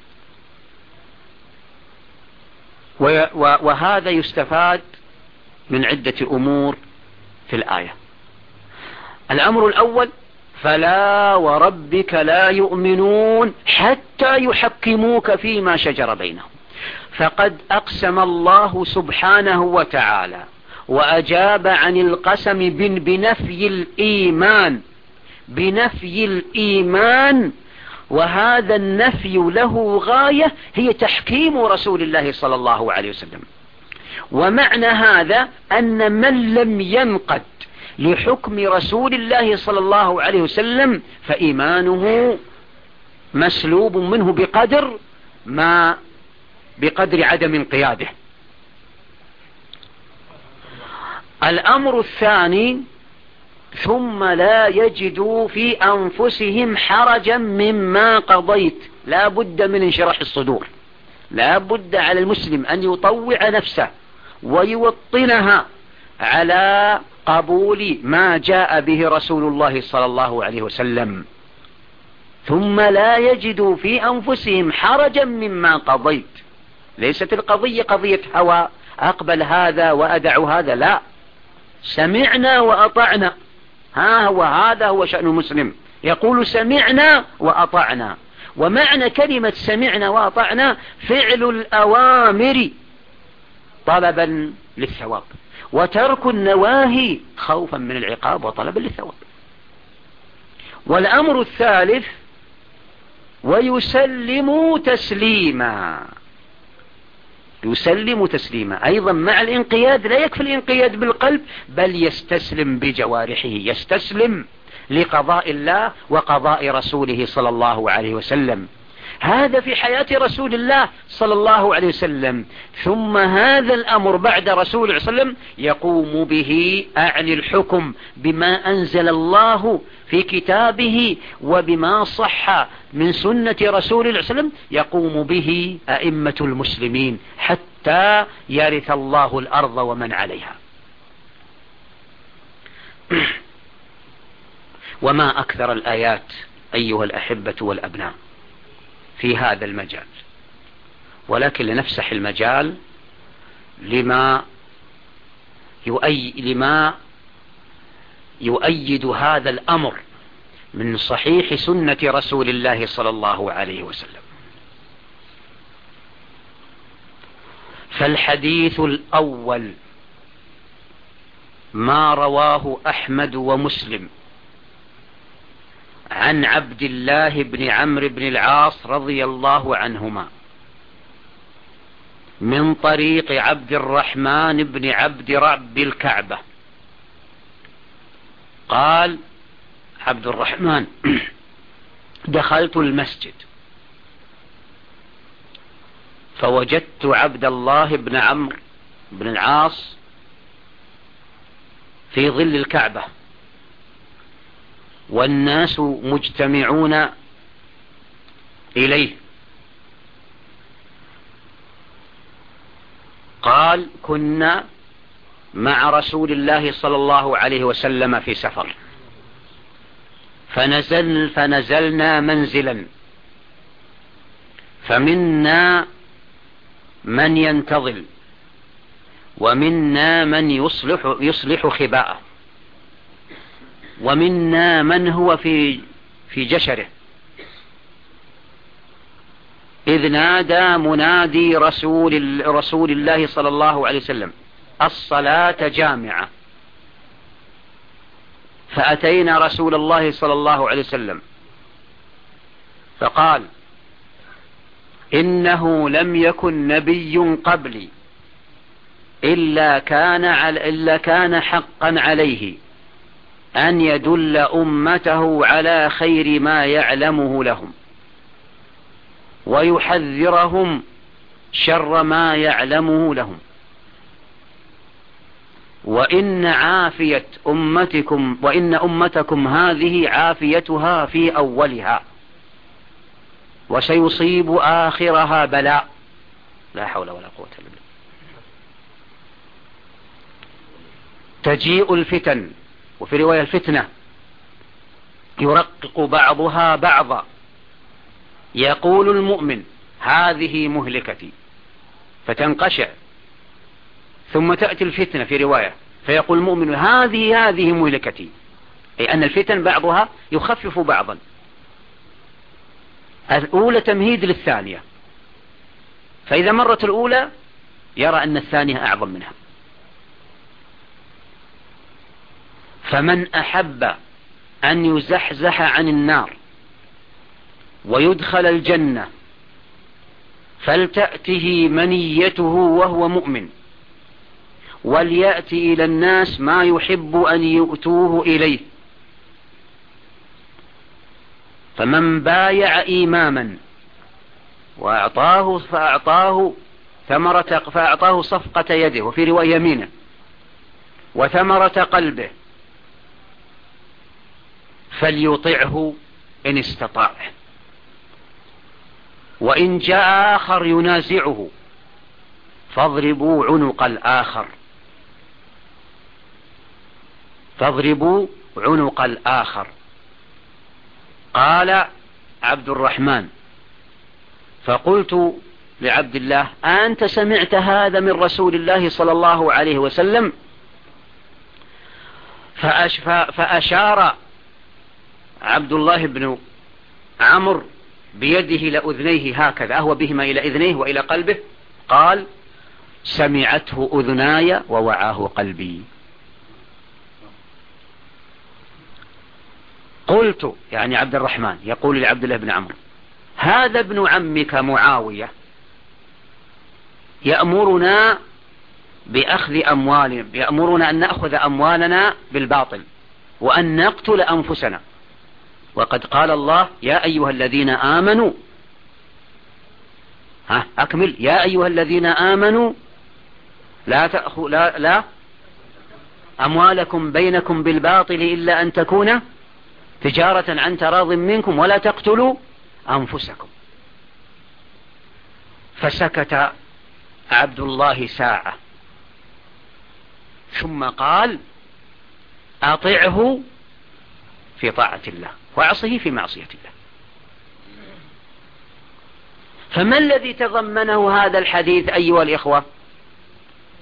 S2: وهذا يستفاد من عدة أمور في الآية. الأمر الأول: فلا وربك لا يؤمنون حتى يحكموك فيما شجر بينهم. فقد أقسم الله سبحانه وتعالى وأجاب عن القسم بنفي الإيمان بنفي الإيمان وهذا النفي له غاية هي تحكيم رسول الله صلى الله عليه وسلم. ومعنى هذا أن من لم ينقد لحكم رسول الله صلى الله عليه وسلم فإيمانه مسلوب منه بقدر ما بقدر عدم انقياده. الأمر الثاني: ثم لا يجدوا في أنفسهم حرجا مما قضيت. لا بد من انشراح الصدور، لا بد على المسلم أن يطوع نفسه ويوطنها على قبول ما جاء به رسول الله صلى الله عليه وسلم. ثم لا يجدوا في أنفسهم حرجا مما قضيت. ليست القضية قضية هوى أقبل هذا وأدع هذا، لا، سمعنا وأطعنا. ها هو هذا هو شأن المسلم، يقول سمعنا وأطعنا. ومعنى كلمة سمعنا وأطعنا فعل الأوامر طلبا للثواب، وترك النواهي خوفا من العقاب وطلبا للثواب. والأمر الثالث: ويسلموا تسليما. يسلم تسليما أيضا مع الانقياد. لا يكفي الانقياد بالقلب، بل يستسلم بجوارحه، يستسلم لقضاء الله وقضاء رسوله صلى الله عليه وسلم. هذا في حياة رسول الله صلى الله عليه وسلم. ثم هذا الأمر بعد رسول الله صلى الله عليه وسلم يقوم به أعني الحكم بما أنزل الله في كتابه وبما صح من سنة رسول الله صلى الله عليه وسلم، يقوم به أئمة المسلمين حتى يرث الله الأرض ومن عليها. وما أكثر الآيات أيها الأحبة والأبناء في هذا المجال، ولكن لنفسح المجال لما يؤي لما يؤيد هذا الأمر من صحيح سنة رسول الله صلى الله عليه وسلم. فالحديث الأول ما رواه أحمد ومسلم عن عبد الله بن عمرو بن العاص رضي الله عنهما من طريق عبد الرحمن بن عبد رب الكعبة قال عبد الرحمن: دخلت المسجد فوجدت عبد الله بن عمرو بن العاص في ظل الكعبة والناس مجتمعون إليه. قال: كنا مع رسول الله صلى الله عليه وسلم في سفر فنزل فنزلنا منزلا فمنا من ينتظل ومنا من يصلح, يصلح خباءه ومنا من هو في, في جشره، إذ نادى منادي رسول, رسول الله صلى الله عليه وسلم: الصلاة جامعة. فأتينا رسول الله صلى الله عليه وسلم فقال: إنه لم يكن نبي قبلي إلا كان, على إلا كان حقا عليه أن يدل أمته على خير ما يعلمه لهم ويحذرهم شر ما يعلمه لهم، وإن عافية أمتكم وإن أمتكم هذه عافيتها في أولها وسيصيب آخرها بلاء. لا حول ولا قوة إلا بالله. تجيء الفتن، وفي رواية الفتنة، يرقق بعضها بعضا، يقول المؤمن: هذه مهلكتي، فتنقشع، ثم تأتي الفتنة في رواية فيقول المؤمن: هذه هذه مهلكتي، أي أن الفتن بعضها يخفف بعضا. الأولى تمهيد للثانية، فإذا مرت الأولى يرى أن الثانية أعظم منها. فمن أحب أن يزحزح عن النار ويدخل الجنة فلتأته منيته وهو مؤمن، وليأتي إلى الناس ما يحب أن يؤتوه إليه. فمن بايع إماما وأعطاه فأعطاه ثمرة فأعطاه صفقة يده، وفي رواية يمينه، وثمرة قلبه، فليطعه إن استطاع. وإن جاء آخر ينازعه فاضربوا عنق الآخر فاضربوا عنق الآخر. قال عبد الرحمن: فقلت لعبد الله: أنت سمعت هذا من رسول الله صلى الله عليه وسلم؟ فأشار عبد الله بن عمرو بيده لأذنيه هكذا، أهوى بهما إلى إذنيه وإلى قلبه، قال: سمعته أذناي ووعاه قلبي. قلت، يعني عبد الرحمن يقول لعبد الله بن عمرو: هذا ابن عمك معاوية يأمرنا بأخذ أموالنا، يأمرنا أن نأخذ أموالنا بالباطل وأن نقتل أنفسنا، وقد قال الله: يا أيها الذين آمنوا، ها أكمل، يا أيها الذين آمنوا لا تأخذوا لا, لا أموالكم بينكم بالباطل إلا أن تكون تجارة عن تراض منكم ولا تقتلوا أنفسكم. فسكت عبد الله ساعة ثم قال: أطعه في طاعة الله وعصه في معصية الله. فما الذي تضمنه هذا الحديث أيها الإخوة؟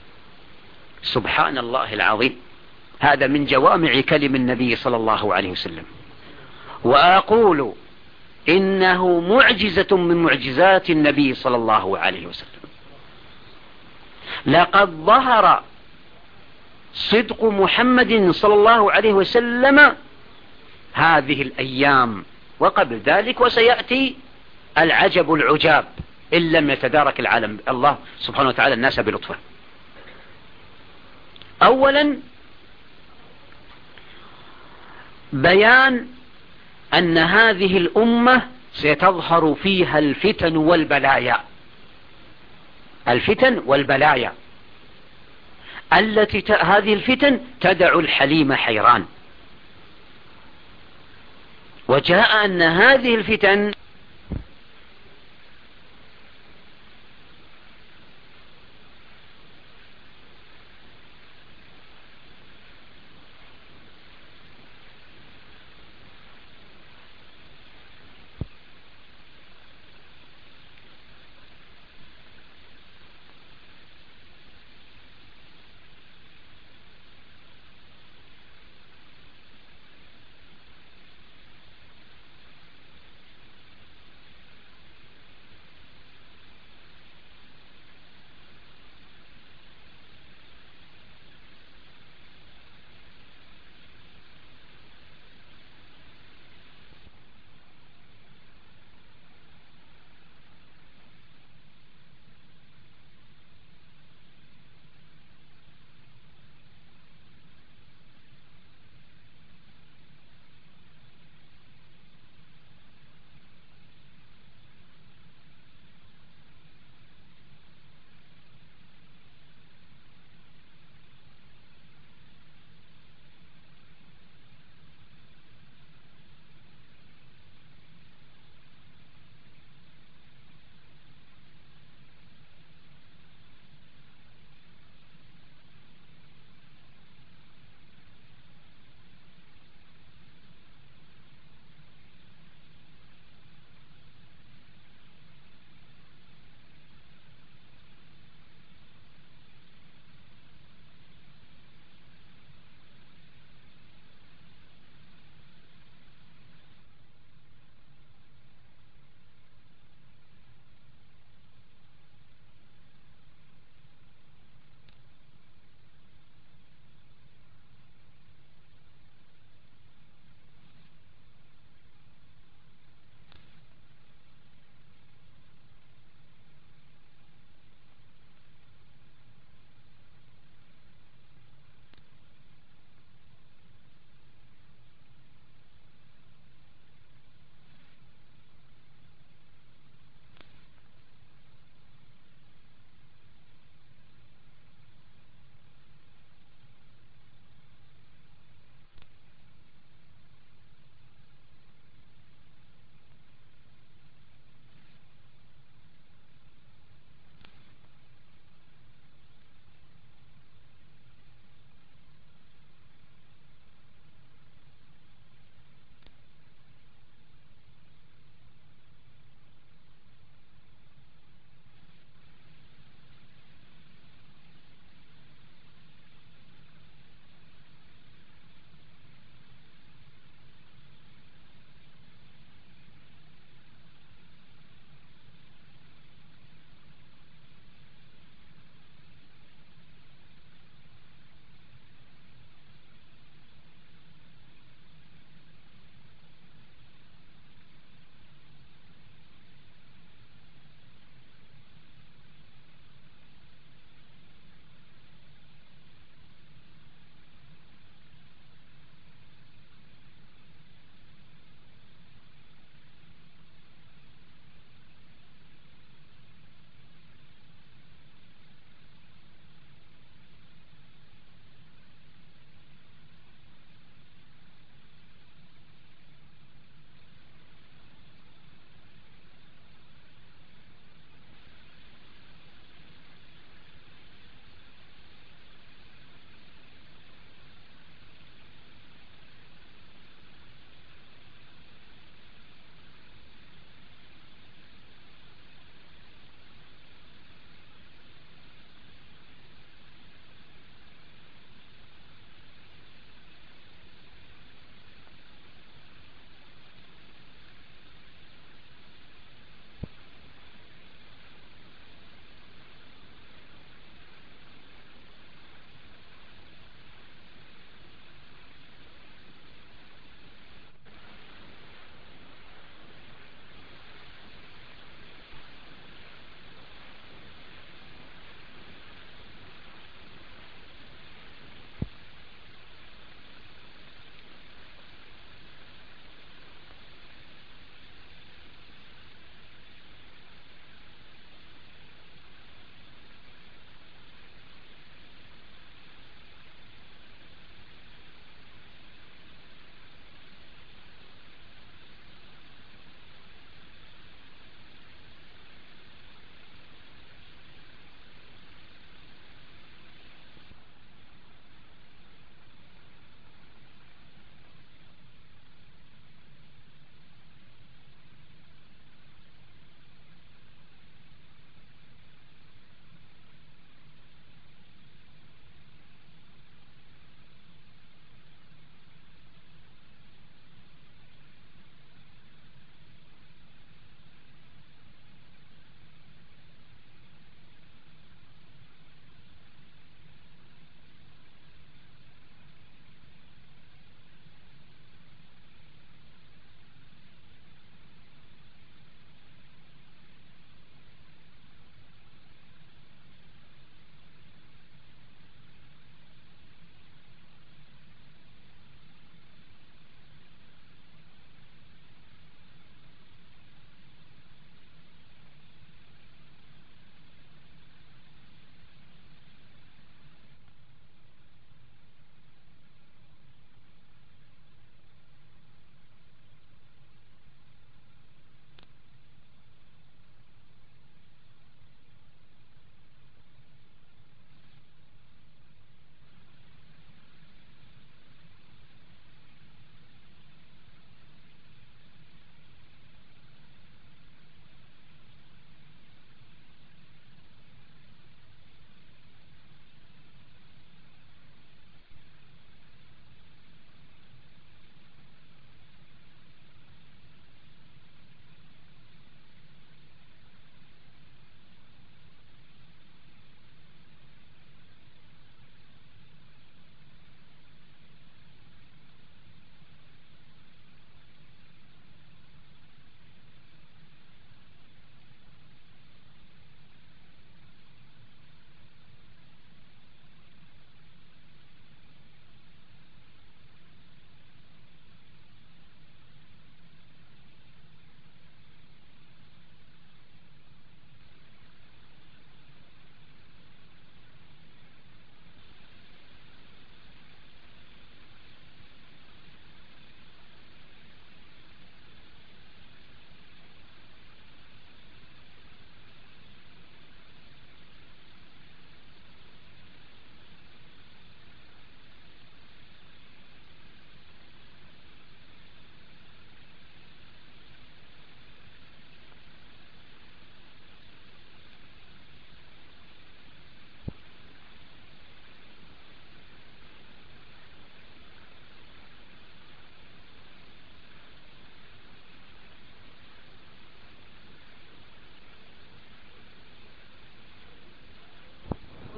S2: سبحان الله العظيم، هذا من جوامع كلم النبي صلى الله عليه وسلم. وأقول إنه معجزة من معجزات النبي صلى الله عليه وسلم. لقد ظهر صدق محمد صلى الله عليه وسلم هذه الأيام وقبل ذلك، وسيأتي العجب العجاب إن لم يتدارك العالم الله سبحانه وتعالى الناس بلطفه. أولا بيان أن هذه الأمة ستظهر فيها الفتن والبلايا، الفتن والبلايا التي ت... هذه الفتن تدع الحليم حيران. وجاء أن هذه الفتن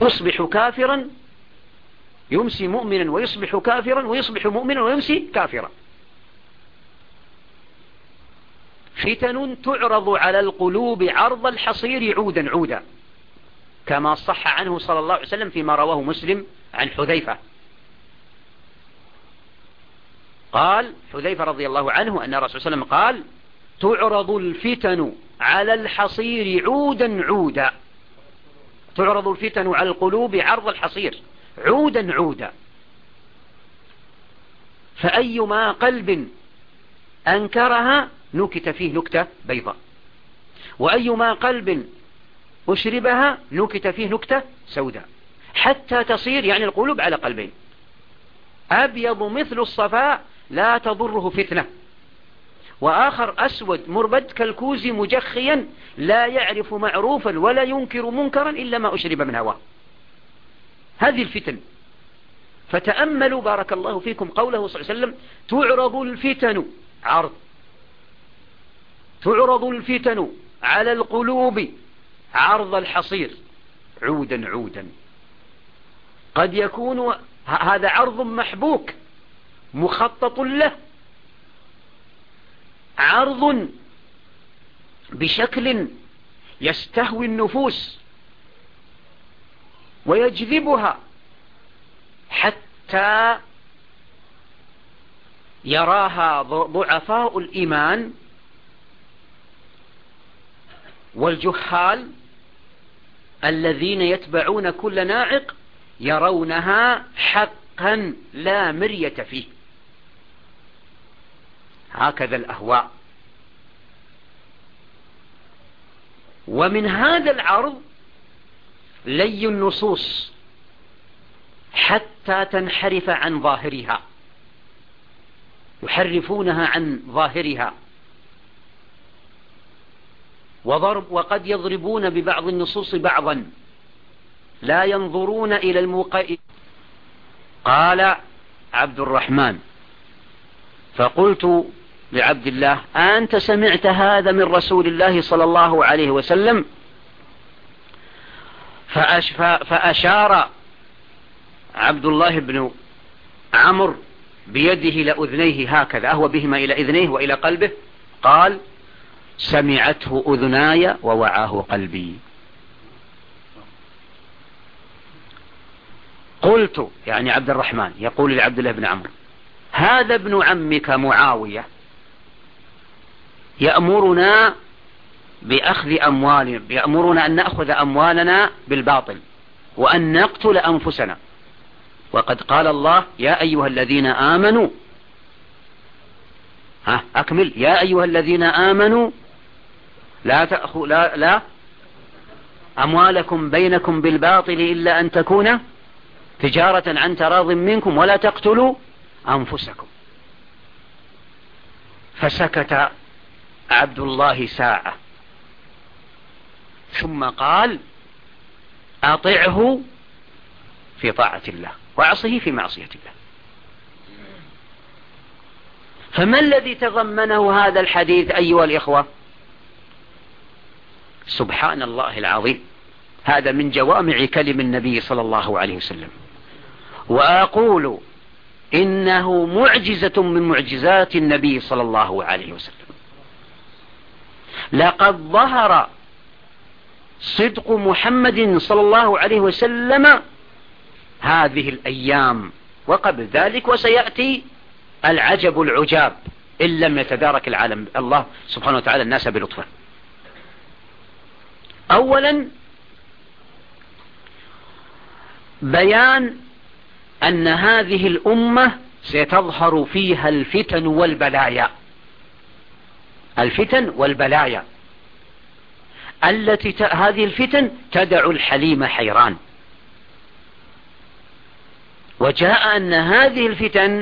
S2: يصبح كافرا يمسي مؤمنا ويصبح كافرا ويصبح مؤمنا ويمسي كافرا. فتن تعرض على القلوب عرض الحصير عودا عودا، كما صح عنه صلى الله عليه وسلم فيما رواه مسلم عن حذيفة. قال حذيفة رضي الله عنه أن الرسول صلى الله عليه وسلم قال: تعرض الفتن على الحصير عودا عودا. تعرض الفتن على القلوب عرض الحصير عودا عودا، فأيما قلب أنكرها نكت فيه نكتة بيضاء، وأيما قلب أشربها نكت فيه نكتة سوداء، حتى تصير يعني القلوب على قلبين: أبيض مثل الصفاء لا تضره فتنة، وآخر أسود مربد كالكوز مجخيا لا يعرف معروفا ولا ينكر منكرا إلا ما أشرب من هواه. هذه الفتن. فتأملوا بارك الله فيكم قوله صلى الله عليه وسلم: تعرض الفتن عرض، تعرض الفتن على القلوب عرض الحصير عودا عودا. قد يكون هذا عرض محبوك مخطط له، عرض بشكل يستهوي النفوس ويجذبها حتى يراها ضعفاء الإيمان والجهال الذين يتبعون كل ناعق، يرونها حقا لا مرية فيه. هكذا الأهواء. ومن هذا العرض لي النصوص حتى تنحرف عن ظاهرها، يحرفونها عن ظاهرها، وضرب وقد يضربون ببعض النصوص بعضا، لا ينظرون إلى الموقع. قال عبد الرحمن: فقلت لعبد الله: أنت سمعت هذا من رسول الله صلى الله عليه وسلم؟ فأشار عبد الله بن عمرو بيده لأذنيه هكذا، أهوى بهما إلى أذنيه وإلى قلبه، قال: سمعته أذناي ووعاه قلبي. قلت، يعني عبد الرحمن يقول لعبد الله بن عمرو: هذا ابن عمك معاوية يأمرنا بأخذ أموالنا، يأمرنا أن نأخذ أموالنا بالباطل وأن نقتل أنفسنا، وقد قال الله: يا أيها الذين آمنوا، ها أكمل، يا أيها الذين آمنوا لا تأخذوا لا, لا أموالكم بينكم بالباطل إلا أن تكون تجارة عن تراض منكم ولا تقتلوا أنفسكم. فسكت عبد الله ساعة ثم قال: أطعه في طاعة الله وعصه في معصية الله. فما الذي تضمنه هذا الحديث أيها الإخوة؟ سبحان الله العظيم، هذا من جوامع كلم النبي صلى الله عليه وسلم. وأقول إنه معجزة من معجزات النبي صلى الله عليه وسلم. لقد ظهر صدق محمد صلى الله عليه وسلم هذه الأيام وقبل ذلك، وسيأتي العجب العجاب إن لم يتدارك العالم الله سبحانه وتعالى الناس بلطفه. أولا بيان أن هذه الأمة ستظهر فيها الفتن والبلايا، الفتن والبلايا التي ت... هذه الفتن تدع الحليم حيران. وجاء أن هذه الفتن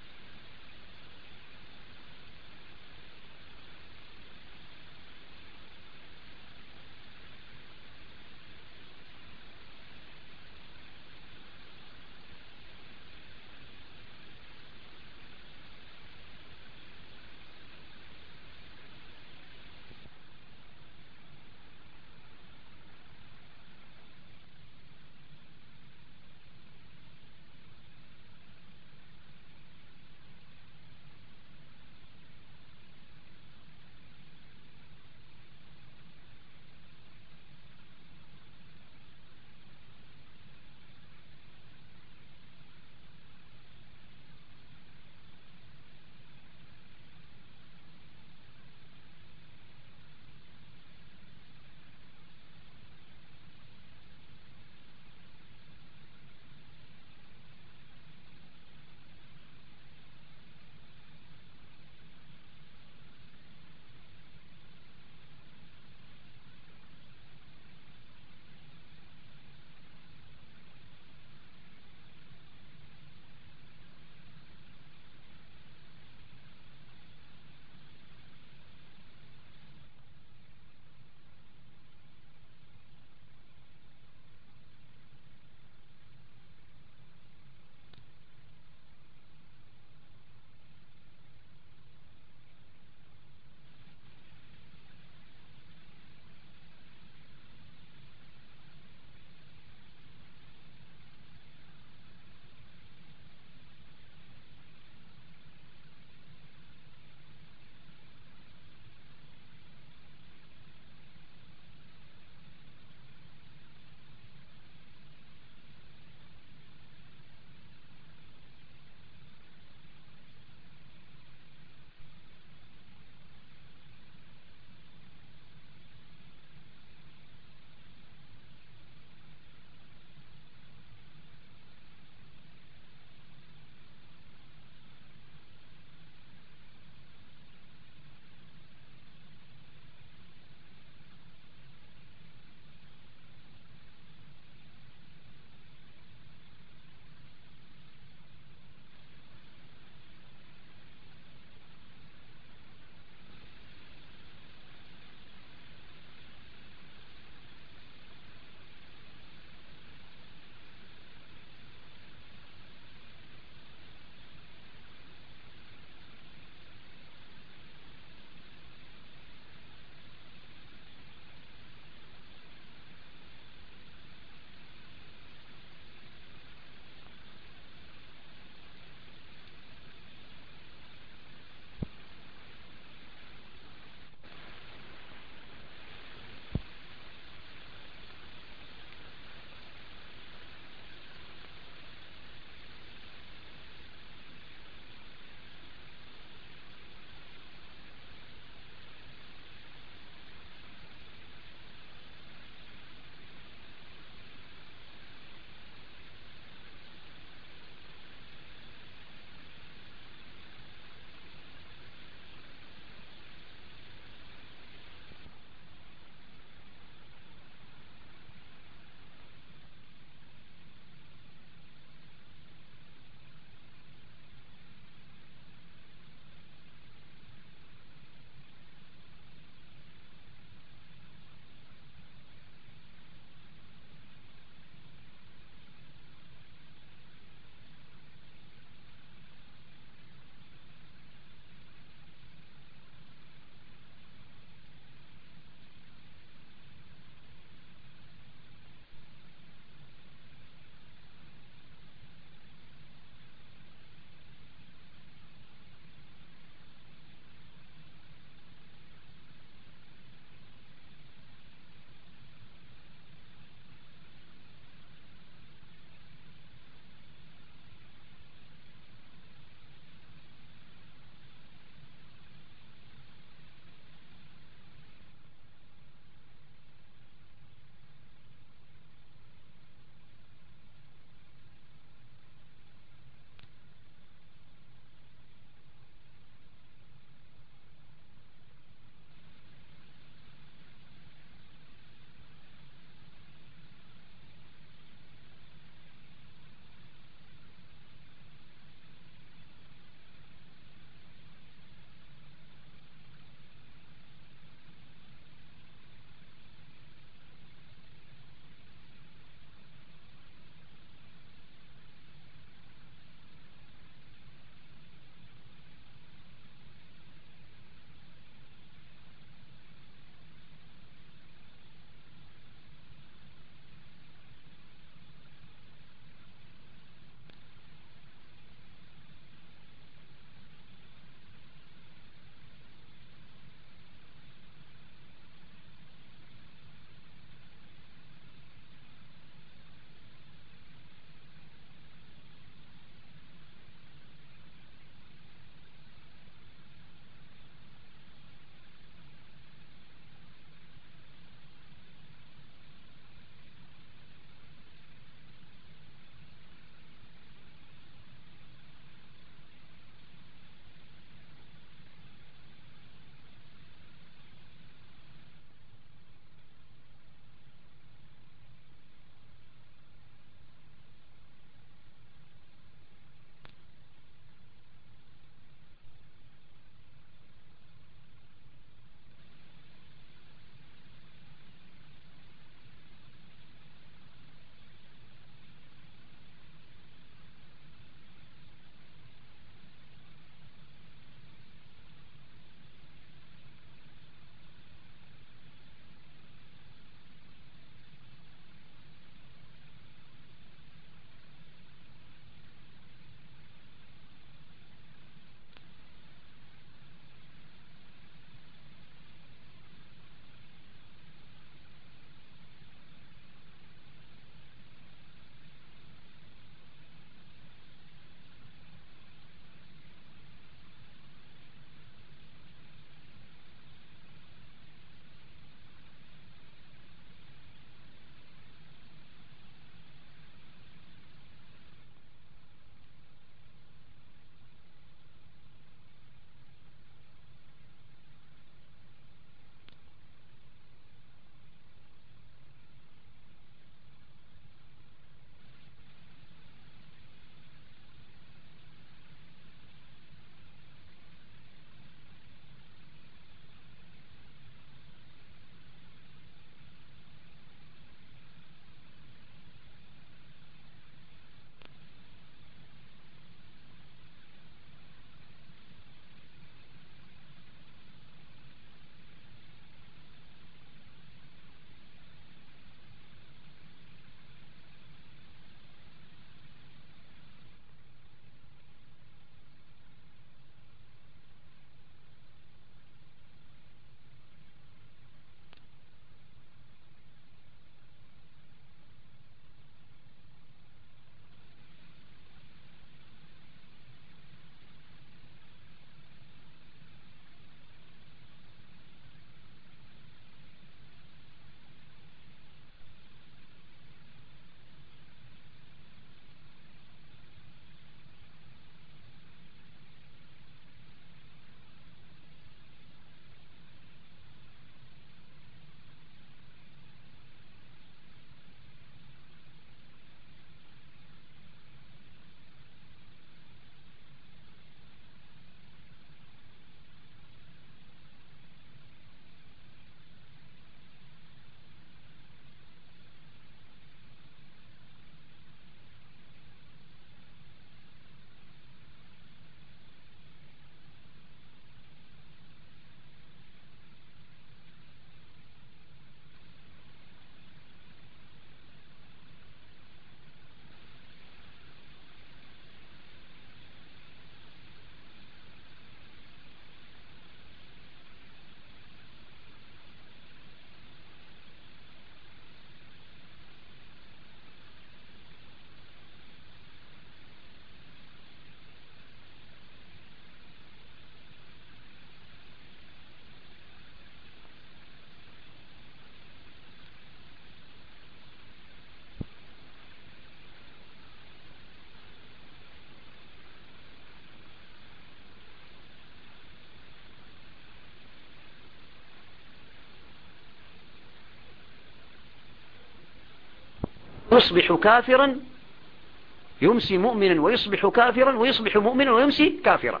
S2: يصبح كافرا يمسي مؤمنا ويصبح كافرا ويصبح مؤمنا ويمسي كافرا.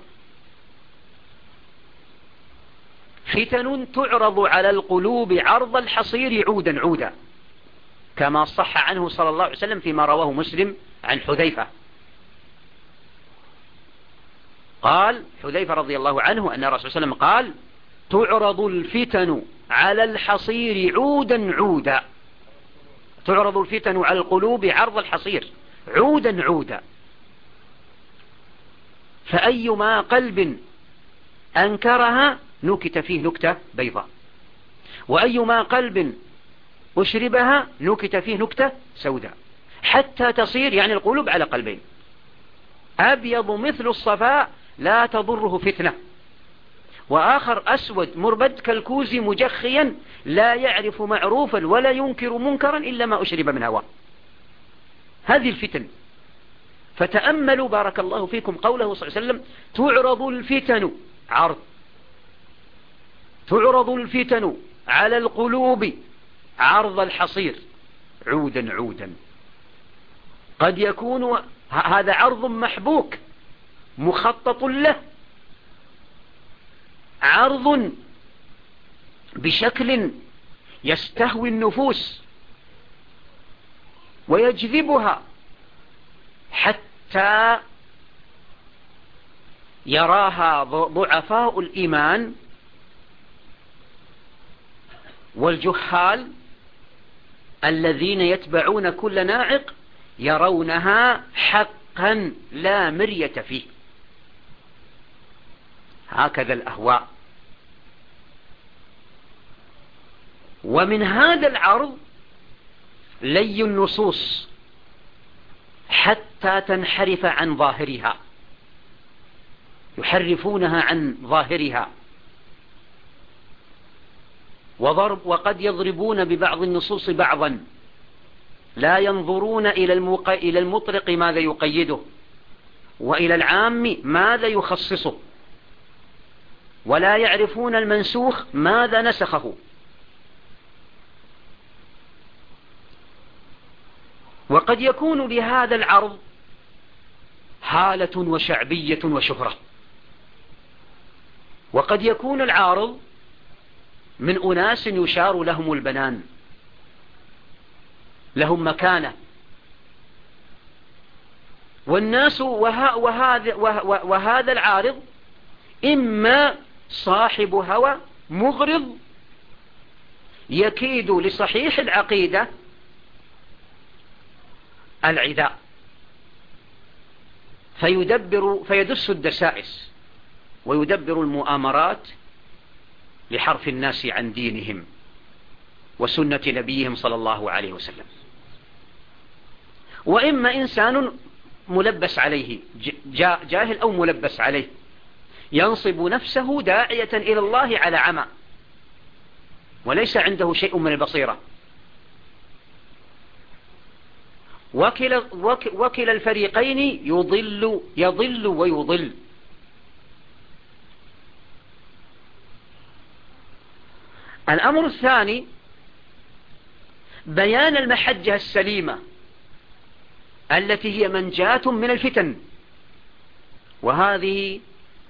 S2: فتن تعرض على القلوب عرض الحصير عودا عودا، كما صح عنه صلى الله عليه وسلم فيما رواه مسلم عن حذيفة. قال حذيفة رضي الله عنه أن الرسول صلى الله عليه وسلم قال: تعرض الفتن على الحصير عودا عودا. تعرض الفتن على القلوب عرض الحصير عودا عودا، فأيما قلب أنكرها نكت فيه نكتة بيضاء، وأيما قلب أشربها نكت فيه نكتة سوداء، حتى تصير يعني القلوب على قلبين: أبيض مثل الصفاء لا تضره فتنة، وآخر أسود مربد كالكوز مجخيا لا يعرف معروفا ولا ينكر منكرا إلا ما أشرب من هواه. هذه الفتن. فتأملوا بارك الله فيكم قوله صلى الله عليه وسلم: تعرض الفتن عرض، تعرض الفتن على القلوب عرض الحصير عودا عودا. قد يكون هذا عرض محبوك مخطط له، عرض بشكل يستهوي النفوس ويجذبها حتى يراها ضعفاء الإيمان والجهال الذين يتبعون كل ناعق، يرونها حقا لا مرية فيه. هكذا الأهواء. ومن هذا العرض لي النصوص حتى تنحرف عن ظاهرها، يحرفونها عن ظاهرها، وضرب وقد يضربون ببعض النصوص بعضا، لا ينظرون إلى المق... إلى المطلق ماذا يقيده، وإلى العام ماذا يخصصه، ولا يعرفون المنسوخ ماذا نسخه. وقد يكون لهذا العرض هالة وشعبية وشهرة، وقد يكون العارض من أناس يشار لهم البنان، لهم مكانة، والناس وها وهذا, وهذا العارض إما صاحب هوى مغرض يكيد لصحيح العقيدة العداء، فيدبر فيدس الدسائس ويدبر المؤامرات لحرف الناس عن دينهم وسنة نبيهم صلى الله عليه وسلم. وإما إنسان ملبس عليه، جاهل أو ملبس عليه، ينصب نفسه داعية إلى الله على عمى وليس عنده شيء من البصيرة. وكلا, وكلا الفريقين يضل يضل ويضل. الأمر الثاني بيان المحجة السليمة التي هي منجاة من الفتن، وهذه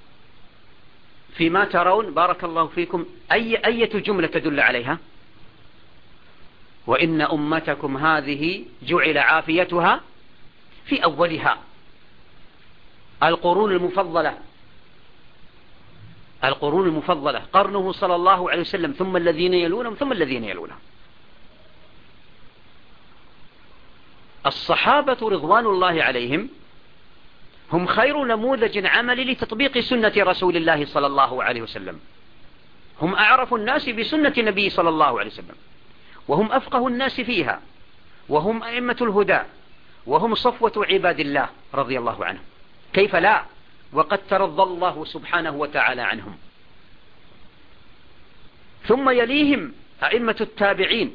S2: فيما ترون بارك الله فيكم أي أية جملة تدل عليها: وإن أمتكم هذه جعل عافيتها في أولها. القرون المفضلة القرون المفضلة قرنه صلى الله عليه وسلم، ثم الذين يلونهم ثم الذين يلونهم. الصحابة رضوان الله عليهم هم خير نموذج عملي لتطبيق سنة رسول الله صلى الله عليه وسلم، هم أعرف الناس بسنة النبي صلى الله عليه وسلم، وهم أفقه الناس فيها، وهم أئمة الهدى، وهم صفوة عباد الله رضي الله عنهم. كيف لا وقد ترضى الله سبحانه وتعالى عنهم. ثم يليهم أئمة التابعين.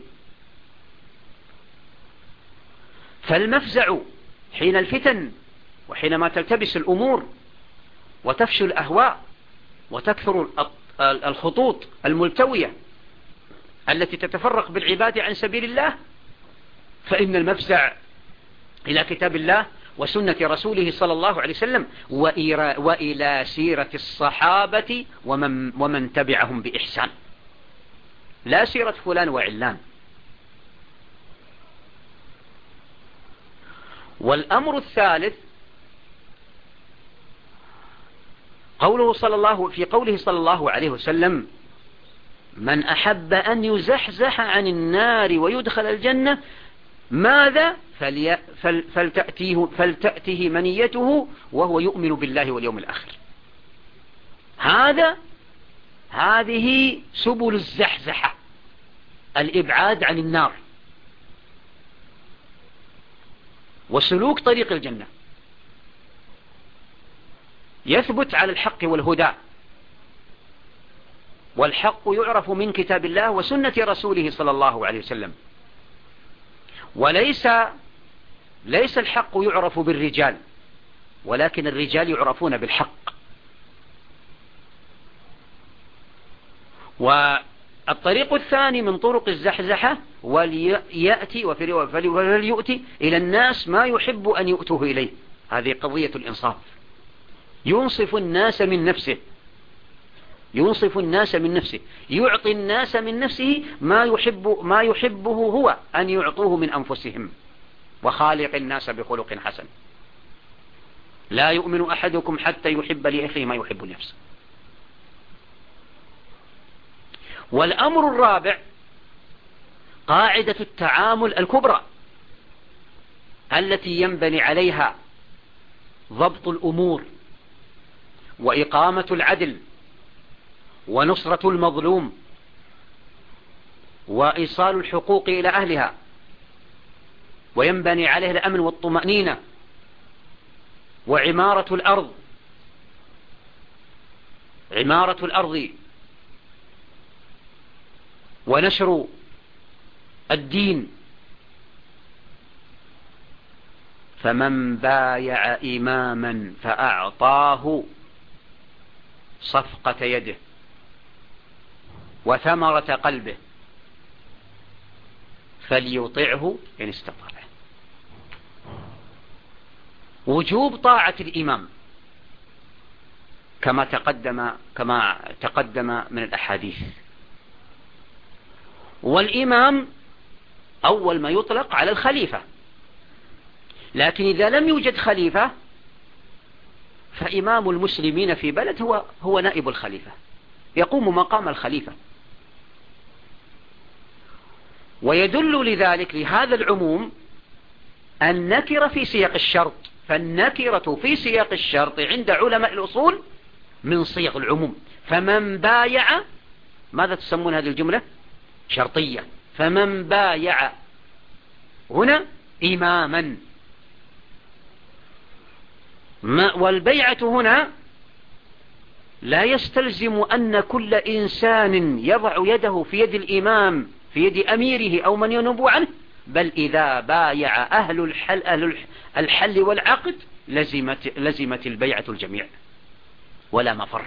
S2: فالمفزع حين الفتن وحينما تلتبس الأمور وتفشل الأهواء وتكثر الخطوط الملتوية التي تتفرق بالعباد عن سبيل الله، فإن المفزع إلى كتاب الله وسنة رسوله صلى الله عليه وسلم وإلى سيرة الصحابة ومن, ومن تبعهم بإحسان، لا سيرة فلان وعلان. والأمر الثالث قوله صلى الله في قوله صلى الله عليه وسلم: من أحب أن يزحزح عن النار ويدخل الجنة ماذا فلي فل فلتأتيه, فلتأته منيته وهو يؤمن بالله واليوم الآخر. هذا هذه سبل الزحزحة، الإبعاد عن النار وسلوك طريق الجنة، يثبت على الحق والهدى. والحق يعرف من كتاب الله وسنة رسوله صلى الله عليه وسلم، وليس ليس الحق يعرف بالرجال، ولكن الرجال يعرفون بالحق. والطريق الثاني من طرق الزحزحة: وليأتي وليؤتي إلى الناس ما يحب أن يؤتوه إليه. هذه قضية الإنصاف، ينصف الناس من نفسه، ينصف الناس من نفسه، يعطي الناس من نفسه ما يحب ما يحبه هو أن يعطوه من أنفسهم. وخالق الناس بخلق حسن. لا يؤمن أحدكم حتى يحب لأخيه ما يحب لنفسه. والأمر الرابع قاعدة التعامل الكبرى التي ينبني عليها ضبط الأمور وإقامة العدل ونصرة المظلوم وإيصال الحقوق إلى أهلها، وينبني عليه الأمن والطمأنينة وعمارة الأرض عمارة الأرض ونشر الدين. فمن بايع إماما فأعطاه صفقة يده وثمرة قلبه فليطعه إن استطاع. وجوب طاعة الإمام كما تقدم كما تقدم من الأحاديث. والإمام أول ما يطلق على الخليفة، لكن إذا لم يوجد خليفة فإمام المسلمين في بلد هو هو نائب الخليفة، يقوم مقام الخليفة. ويدل لذلك لهذا العموم النكرة في سياق الشرط، فالنكرة في سياق الشرط عند علماء الأصول من صيغ العموم. فمن بايع، ماذا تسمون هذه الجملة؟ شرطية. فمن بايع هنا إماما، والبيعة هنا لا يستلزم أن كل إنسان يضع يده في يد الإمام في يد أميره أو من ينوب عنه، بل إذا بايع أهل الحل, أهل الحل والعقد لزمت, لزمت البيعة الجميع ولا مفر.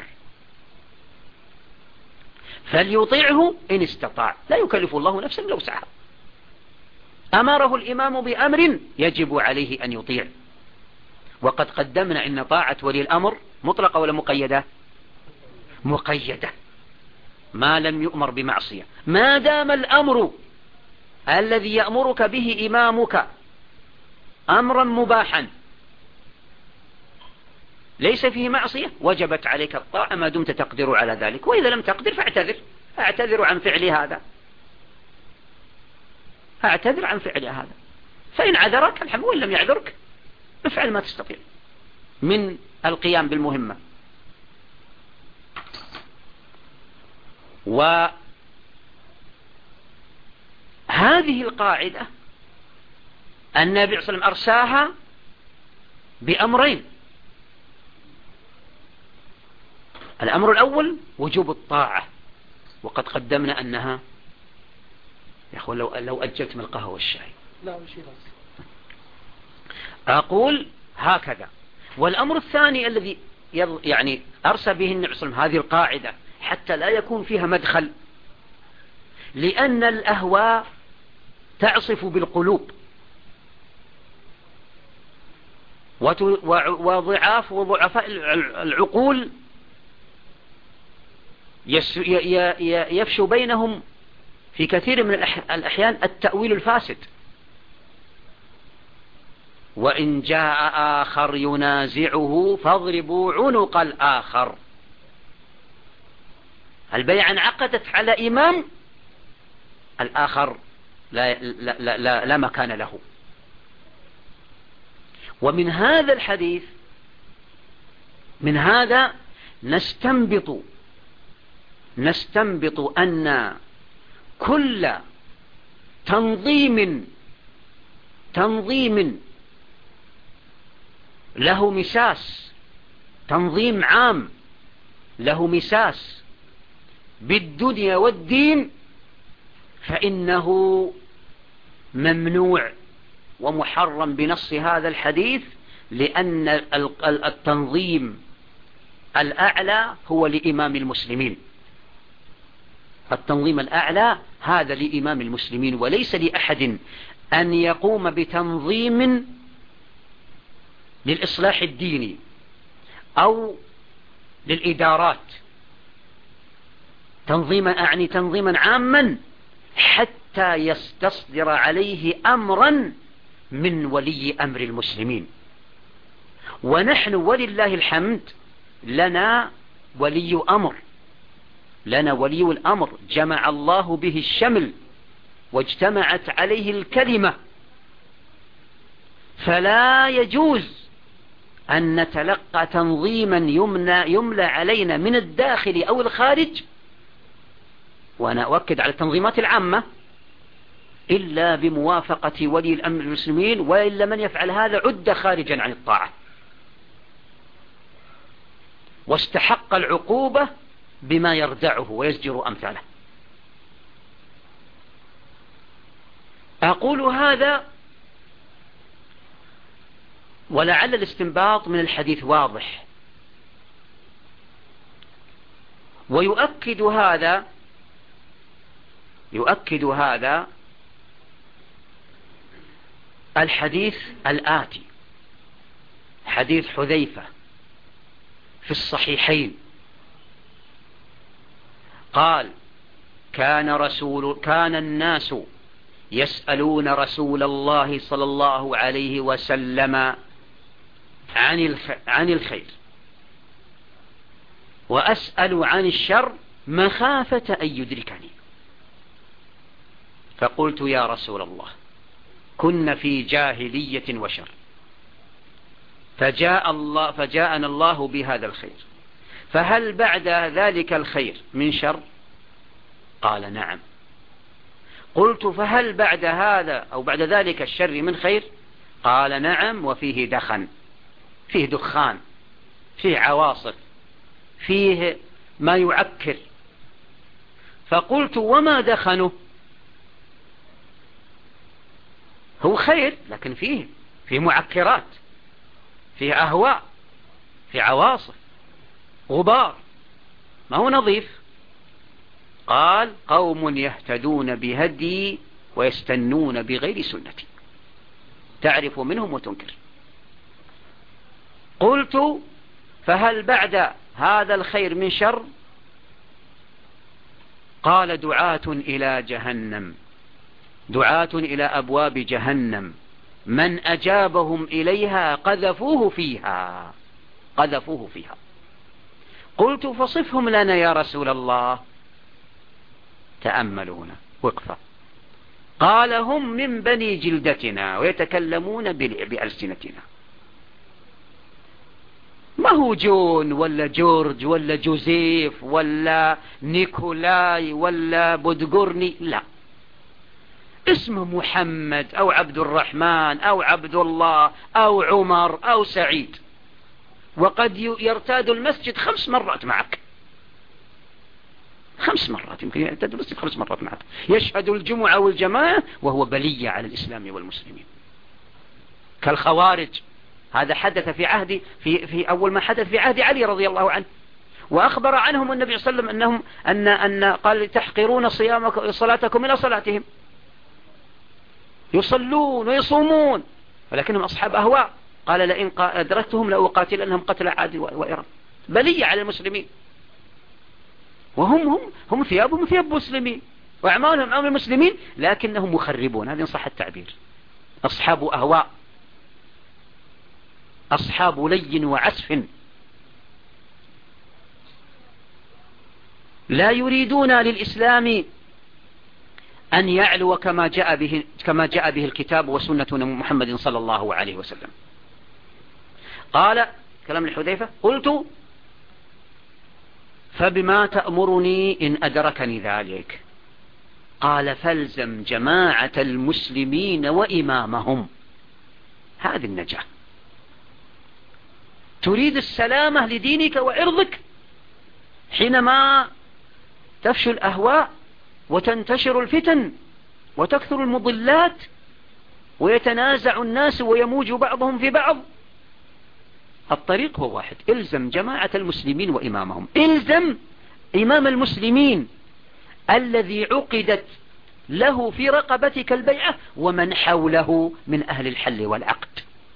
S2: فليطيعه إن استطاع، لا يكلف الله نفسا إلا وسعها. أمره الإمام بأمر يجب عليه أن يطيع. وقد قدمنا إن طاعة ولي الأمر مطلقة ولا مقيدة؟ مقيدة، ما لم يؤمر بمعصية. ما دام الأمر الذي يأمرك به إمامك أمرا مباحا ليس فيه معصية وجبت عليك الطاعة ما دمت تقدر على ذلك. وإذا لم تقدر فاعتذر اعتذر عن فعل هذا اعتذر عن فعل هذا فإن عذرك الحمد، وإن لم يعذرك افعل ما تستطيع من القيام بالمهمة. وهذه القاعدة النبي صلى الله عليه وسلم أرساها بأمرين: الأمر الأول وجوب الطاعة، وقد قدمنا أنها يا أخوان لو, لو أجلت من القهوة والشاي لا شيء أقول هكذا. والأمر الثاني الذي يعني أرسى به النبي صلى الله عليه وسلم هذه القاعدة حتى لا يكون فيها مدخل، لأن الأهواء تعصف بالقلوب وضعاف وضعفاء العقول يفشو بينهم في كثير من الأحيان التأويل الفاسد. وإن جاء آخر ينازعه فاضربوا عنق الآخر. البيعة انعقدت على إمام، الآخر لا, لا, لا, لا, لا مكان له. ومن هذا الحديث، من هذا نستنبط نستنبط أن كل تنظيم تنظيم له مساس، تنظيم عام له مساس بالدنيا والدين، فإنه ممنوع ومحرم بنص هذا الحديث، لأن التنظيم الأعلى هو لإمام المسلمين. التنظيم الأعلى هذا لإمام المسلمين، وليس لأحد أن يقوم بتنظيم للإصلاح الديني أو للإدارات، تنظيما أعني تنظيما عاما حتى يستصدر عليه أمرا من ولي أمر المسلمين. ونحن ولله الحمد لنا ولي أمر، لنا ولي الأمر جمع الله به الشمل واجتمعت عليه الكلمة، فلا يجوز أن نتلقى تنظيما يمنى يملى علينا من الداخل أو الخارج، وأنا أؤكد على التنظيمات العامة، إلا بموافقة ولي الأمر المسلمين، وإلا من يفعل هذا عد خارجا عن الطاعة واستحق العقوبة بما يردعه ويزجر أمثاله. أقول هذا ولعل الاستنباط من الحديث واضح، ويؤكد هذا يؤكد هذا الحديث الآتي، حديث حذيفة في الصحيحين قال: كان رسول كان الناس يسألون رسول الله صلى الله عليه وسلم عن عن الخير، وأسأل عن الشر مخافة أن يدركني. فقلت: يا رسول الله، كنا في جاهلية وشر، فجاء الله فجاءنا الله بهذا الخير، فهل بعد ذلك الخير من شر؟ قال: نعم. قلت: فهل بعد هذا أو بعد ذلك الشر من خير؟ قال: نعم، وفيه دخن، فيه دخان، فيه عواصف، فيه ما يعكر. فقلت: وما دخنه؟ هو خير لكن فيه فيه معكرات، فيه أهواء، فيه عواصف، غبار، ما هو نظيف. قال: قوم يهتدون بهدي ويستنون بغير سنتي، تعرف منهم وتنكر. قلت: فهل بعد هذا الخير من شر؟ قال: دعاة إلى جهنم، دعاة إلى أبواب جهنم، من أجابهم إليها قذفوه فيها قذفوه فيها. قلت: فصفهم لنا يا رسول الله. تأملوا هنا وقفة. قال: هم من بني جلدتنا ويتكلمون بألسنتنا. ما هو جون ولا جورج ولا جوزيف ولا نيكولاي ولا بودغورني، لا، اسمه محمد أو عبد الرحمن أو عبد الله أو عمر أو سعيد، وقد يرتاد المسجد خمس مرات معك، خمس مرات يمكن يرتاد المسجد خمس مرات معك، يشهد الجمعة والجماعة وهو بلية على الإسلام والمسلمين، كالخوارج. هذا حدث في عهد في في أول ما حدث في عهد علي رضي الله عنه، وأخبر عنهم النبي صلى الله عليه وسلم أنهم أن أن قال: تحقرون صيامكم صلاتكم إلى صلاتهم، يصلون ويصومون ولكنهم أصحاب أهواء قال لئن أدركتهم لأقاتلنهم قتل عاد وإرم. بلية على المسلمين، وهم هم هم ثيابهم ثياب مسلمين وأعمالهم أعمال المسلمين، لكنهم مخربون، هذا إن صح التعبير. أصحاب أهواء، أصحاب لي وعسف، لا يريدون للإسلام أن يعلو كما جاء به كما جاء به الكتاب وسنة محمد صلى الله عليه وسلم. قال كلام الحذيفة: قلت فبما تأمرني إن أدركني ذلك؟ قال: فالزم جماعة المسلمين وإمامهم. هذه النجاة. تريد السلامة لدينك وعرضك حينما تفشو الأهواء وتنتشر الفتن وتكثر المضلات ويتنازع الناس ويموج بعضهم في بعض. الطريق هو واحد: الزم جماعة المسلمين وإمامهم. الزم إمام المسلمين الذي عقدت له في رقبتك البيعة ومن حوله من أهل الحل والعقد.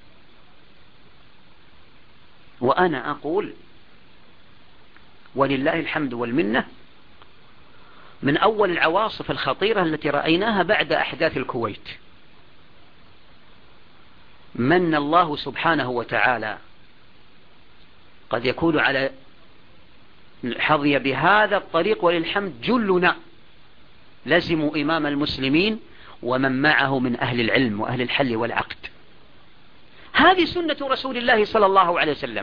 S2: وأنا أقول ولله الحمد والمنة، من أول العواصف الخطيرة التي رأيناها بعد أحداث الكويت، من الله سبحانه وتعالى قد يكون على حظي بهذا الطريق وللحمد جلنا لزموا إمام المسلمين ومن معه من أهل العلم وأهل الحل والعقد. هذه سنة رسول الله صلى الله عليه وسلم: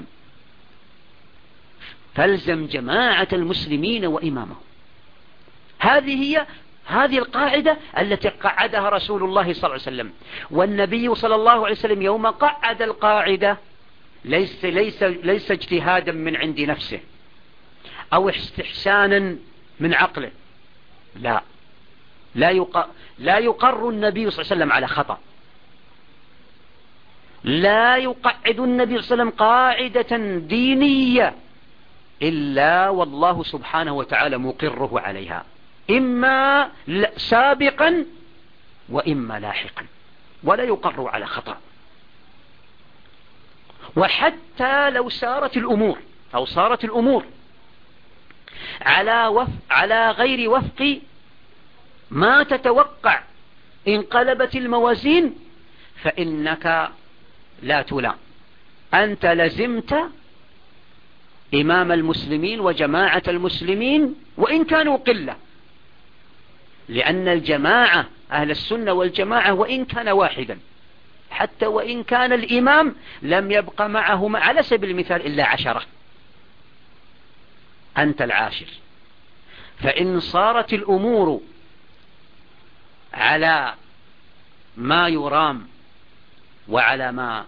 S2: فالزم جماعة المسلمين وإمامهم. هذه هي هذه القاعدة التي قعدها رسول الله صلى الله عليه وسلم. والنبي صلى الله عليه وسلم يوم قعد القاعدة ليس, ليس, ليس اجتهادا من عند نفسه أو استحسانا من عقله، لا لا, يق... لا يقر النبي صلى الله عليه وسلم على خطأ، لا يقعد النبي صلى الله عليه وسلم قاعدة دينية إلا والله سبحانه وتعالى مقره عليها، إما سابقا وإما لاحقا، ولا يقر على خطأ. وحتى لو سارت الأمور أو صارت الأمور على وف على غير وفق ما تتوقع، انقلبت الموازين، فإنك لا تلام، أنت لزمت إمام المسلمين وجماعة المسلمين وإن كانوا قلة، لأن الجماعة أهل السنة والجماعة وإن كان واحدا، حتى وإن كان الإمام لم يبقى معه على سبيل المثال إلا عشرة، أنت العاشر. فإن صارت الأمور على ما يرام وعلى ما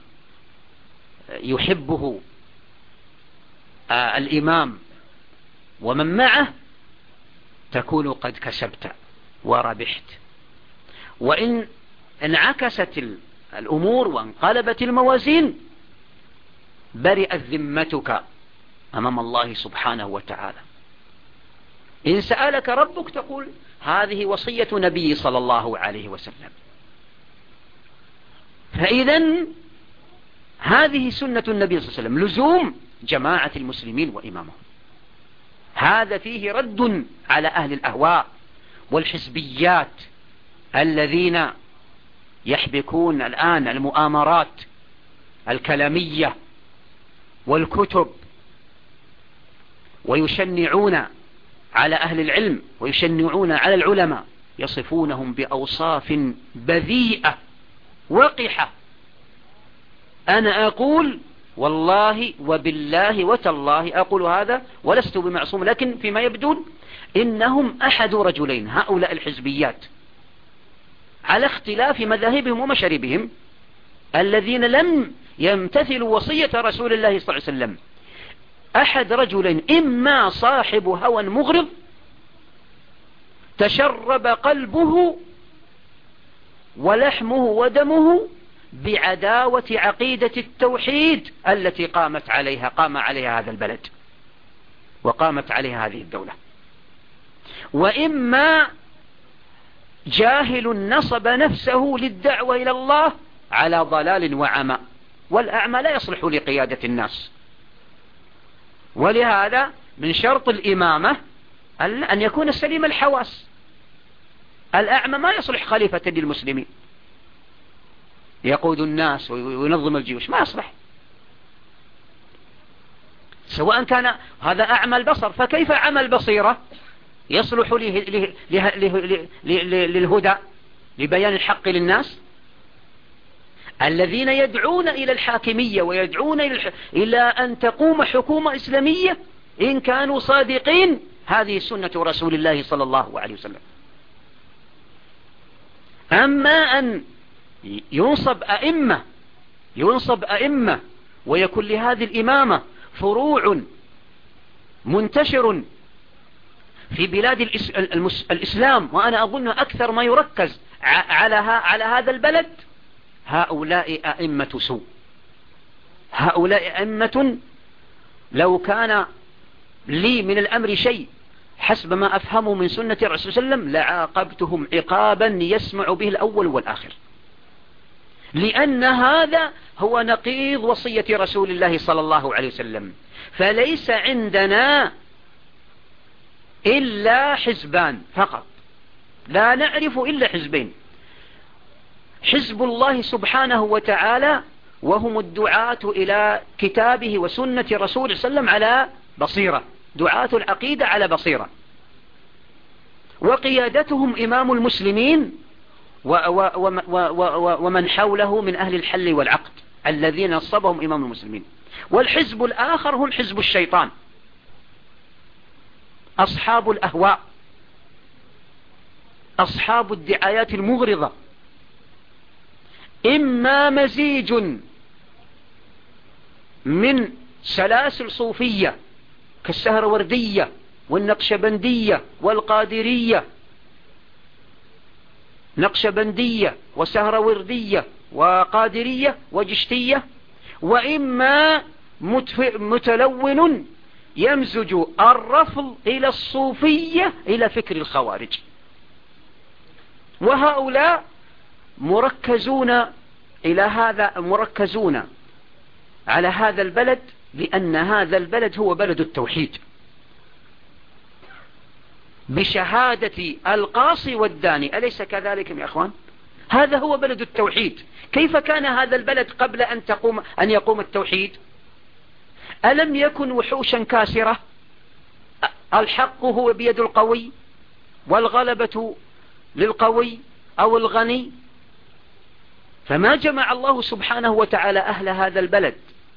S2: يحبه آه الإمام ومن معه، تكون قد كسبت وربحت. وإن انعكست الأمور وانقلبت الموازين، برئت ذمتك أمام الله سبحانه وتعالى. إن سألك ربك تقول هذه وصية نبي صلى الله عليه وسلم. فإذا هذه سنة النبي صلى الله عليه وسلم، لزوم جماعة المسلمين وإمامهم. هذا فيه رد على أهل الأهواء والحزبيات الذين يحبكون الآن المؤامرات الكلامية والكتب، ويشنعون على أهل العلم ويشنعون على العلماء، يصفونهم بأوصاف بذيئة وقحة. أنا أقول والله وبالله وتالله أقول هذا ولست بمعصوم، لكن فيما يبدون إنهم أحد رجلين، هؤلاء الحزبيات على اختلاف مذاهبهم ومشاربهم، الذين لم يمتثلوا وصية رسول الله صلى الله عليه وسلم. أحد رجلين: إما صاحب هوى مغرض تشرب قلبه ولحمه ودمه بعداوة عقيدة التوحيد التي قامت عليها قام عليها هذا البلد وقامت عليها هذه الدولة، وإما جاهل نصب نفسه للدعوة إلى الله على ضلال وعمى والأعمى لا يصلح لقيادة الناس. ولهذا من شرط الإمامة أن يكون سليم الحواس. الأعمى ما يصلح خليفة للمسلمين يقود الناس وينظم الجيوش، ما يصلح، سواء كان هذا أعمى البصر، فكيف أعمى البصيرة يصلح للهدى لبيان الحق للناس؟ الذين يدعون إلى الحاكمية ويدعون إلى أن تقوم حكومة إسلامية إن كانوا صادقين، هذه سنة رسول الله صلى الله عليه وسلم. أما أن ينصب أئمة ينصب أئمة ويكون لهذه الإمامة فروع منتشر في بلاد الإسلام، وأنا أظن أكثر ما يركز على على هذا البلد، هؤلاء أئمة سوء. هؤلاء أئمة لو كان لي من الأمر شيء حسب ما أفهمه من سنة الرسول صلى الله عليه وسلم لعاقبتهم عقابا يسمع به الأول والآخر، لأن هذا هو نقيض وصية رسول الله صلى الله عليه وسلم. فليس عندنا إلا حزبان فقط، لا نعرف إلا حزبين: حزب الله سبحانه وتعالى وهم الدعاة إلى كتابه وسنة رسوله صلى الله عليه وسلم على بصيرة، دعاة العقيدة على بصيرة، وقيادتهم إمام المسلمين ومن حوله من أهل الحل والعقد الذين نصبهم إمام المسلمين. والحزب الآخر هم حزب الشيطان، أصحاب الأهواء، أصحاب الدعايات المغرضة، إما مزيج من سلاسل صوفية كالسهروردية والنقشبندية والقادرية، نقشبندية وسهروردية وقادرية وجشتية، وإما متلون يمزج الرفض إلى الصوفية إلى فكر الخوارج. وهؤلاء مركزون إلى هذا مركزون على هذا البلد، لأن هذا البلد هو بلد التوحيد بشهادة القاصي والداني، أليس كذلك يا أخوان؟ هذا هو بلد التوحيد. كيف كان هذا البلد قبل أن تقوم أن يقوم التوحيد؟ ألم يكن وحوشا كاسرة؟ الحق هو بيد القوي والغلبة للقوي أو الغني. فما جمع الله سبحانه وتعالى أهل هذا البلد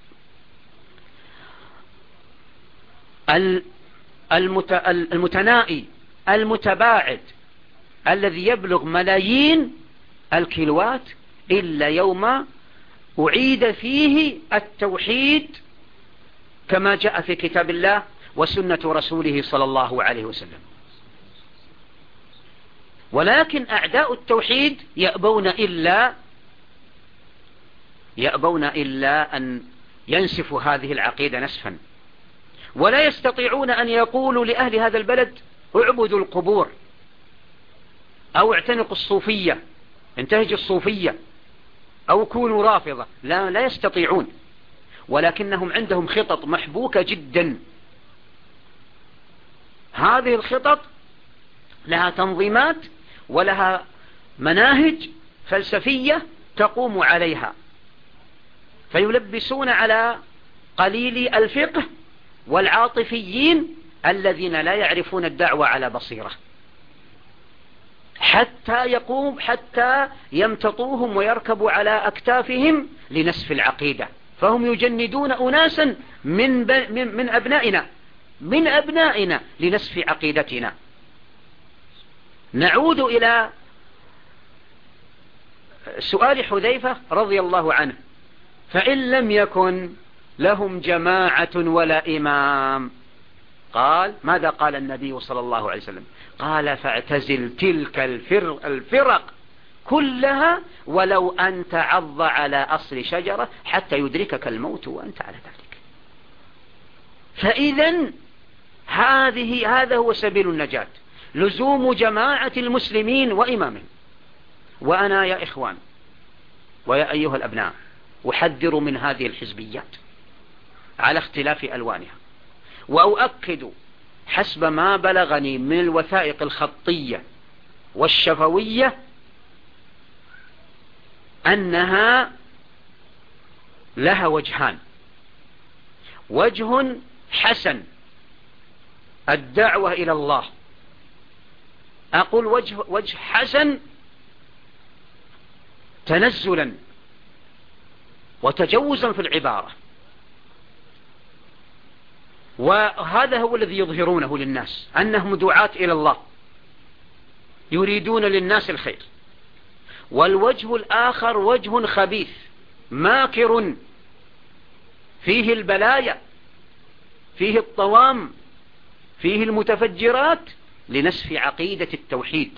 S2: المتنائي المتباعد الذي يبلغ ملايين الكيلوات إلا يوم أعيد فيه التوحيد كما جاء في كتاب الله وسنة رسوله صلى الله عليه وسلم. ولكن أعداء التوحيد يأبون إلا يأبون إلا أن ينسفوا هذه العقيدة نسفا، ولا يستطيعون أن يقولوا لأهل هذا البلد اعبدوا القبور أو اعتنقوا الصوفية، انتهجوا الصوفية أو كونوا رافضة. لا, لا يستطيعون، ولكنهم عندهم خطط محبوكة جدا. هذه الخطط لها تنظيمات ولها مناهج فلسفية تقوم عليها، فيلبسون على قليل الفقه والعاطفيين الذين لا يعرفون الدعوة على بصيرة، حتى يقوم حتى يمتطوهم ويركبوا على أكتافهم لنسف العقيدة. فهم يجندون أناسا من, من, من أبنائنا من أبنائنا لنسف عقيدتنا. نعود إلى سؤال حذيفة رضي الله عنه: فإن لم يكن لهم جماعة ولا إمام، قال ماذا قال النبي صلى الله عليه وسلم؟ قال: فاعتزل تلك الفرق, الفرق كلها ولو أن تعض على أصل شجرة حتى يدركك الموت وأنت على ذلك. فإذا هذه هذا هو سبيل النجاة، لزوم جماعة المسلمين وإمامهم. وأنا يا إخوان ويا أيها الأبناء أحذر من هذه الحزبيات على اختلاف ألوانها. وأؤكد حسب ما بلغني من الوثائق الخطية والشفوية أنها لها وجهان: وجه حسن الدعوة إلى الله، أقول وجه, وجه حسن تنزلا وتجوزا في العبارة، وهذا هو الذي يظهرونه للناس أنهم دعاة إلى الله يريدون للناس الخير. والوجه الآخر وجه خبيث ماكر فيه البلايا، فيه الطوام، فيه المتفجرات لنسف عقيدة التوحيد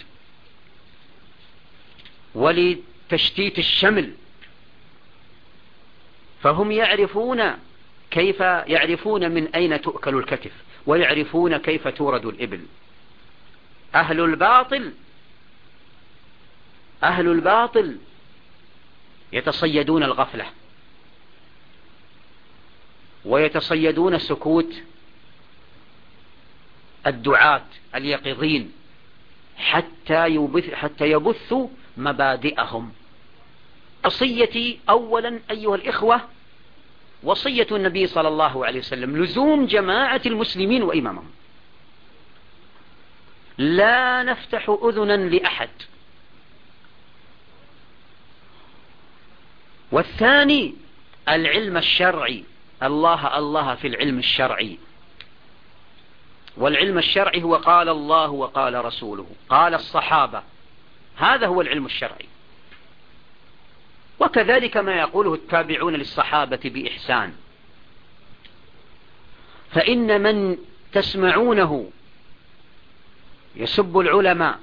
S2: ولتشتيت الشمل. فهم يعرفون كيف يعرفون من أين تؤكل الكتف، ويعرفون كيف تورد الإبل. أهل الباطل أهل الباطل يتصيدون الغفلة ويتصيدون سكوت الدعاة اليقظين حتى يبث حتى يبثوا مبادئهم. وصيتي أولا أيها الإخوة وصية النبي صلى الله عليه وسلم: لزوم جماعة المسلمين وإمامهم، لا نفتح أذنا لأحد. والثاني العلم الشرعي، الله الله في العلم الشرعي. والعلم الشرعي هو قال الله وقال رسوله قال الصحابة، هذا هو العلم الشرعي. وكذلك ما يقوله التابعون للصحابة بإحسان. فإن من تسمعونه يسب العلماء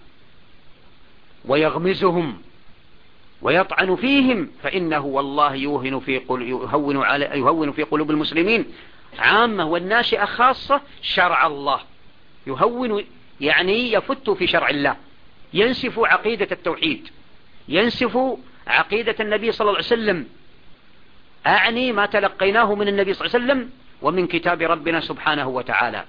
S2: ويغمزهم ويطعن فيهم فإنه والله يوهن في قل يهون على يهون في قلوب المسلمين عامة والناشئة خاصة شرع الله، يهون يعني يفت في شرع الله، ينسف عقيدة التوحيد، ينسف عقيدة النبي صلى الله عليه وسلم، أعني ما تلقيناه من النبي صلى الله عليه وسلم ومن كتاب ربنا سبحانه وتعالى.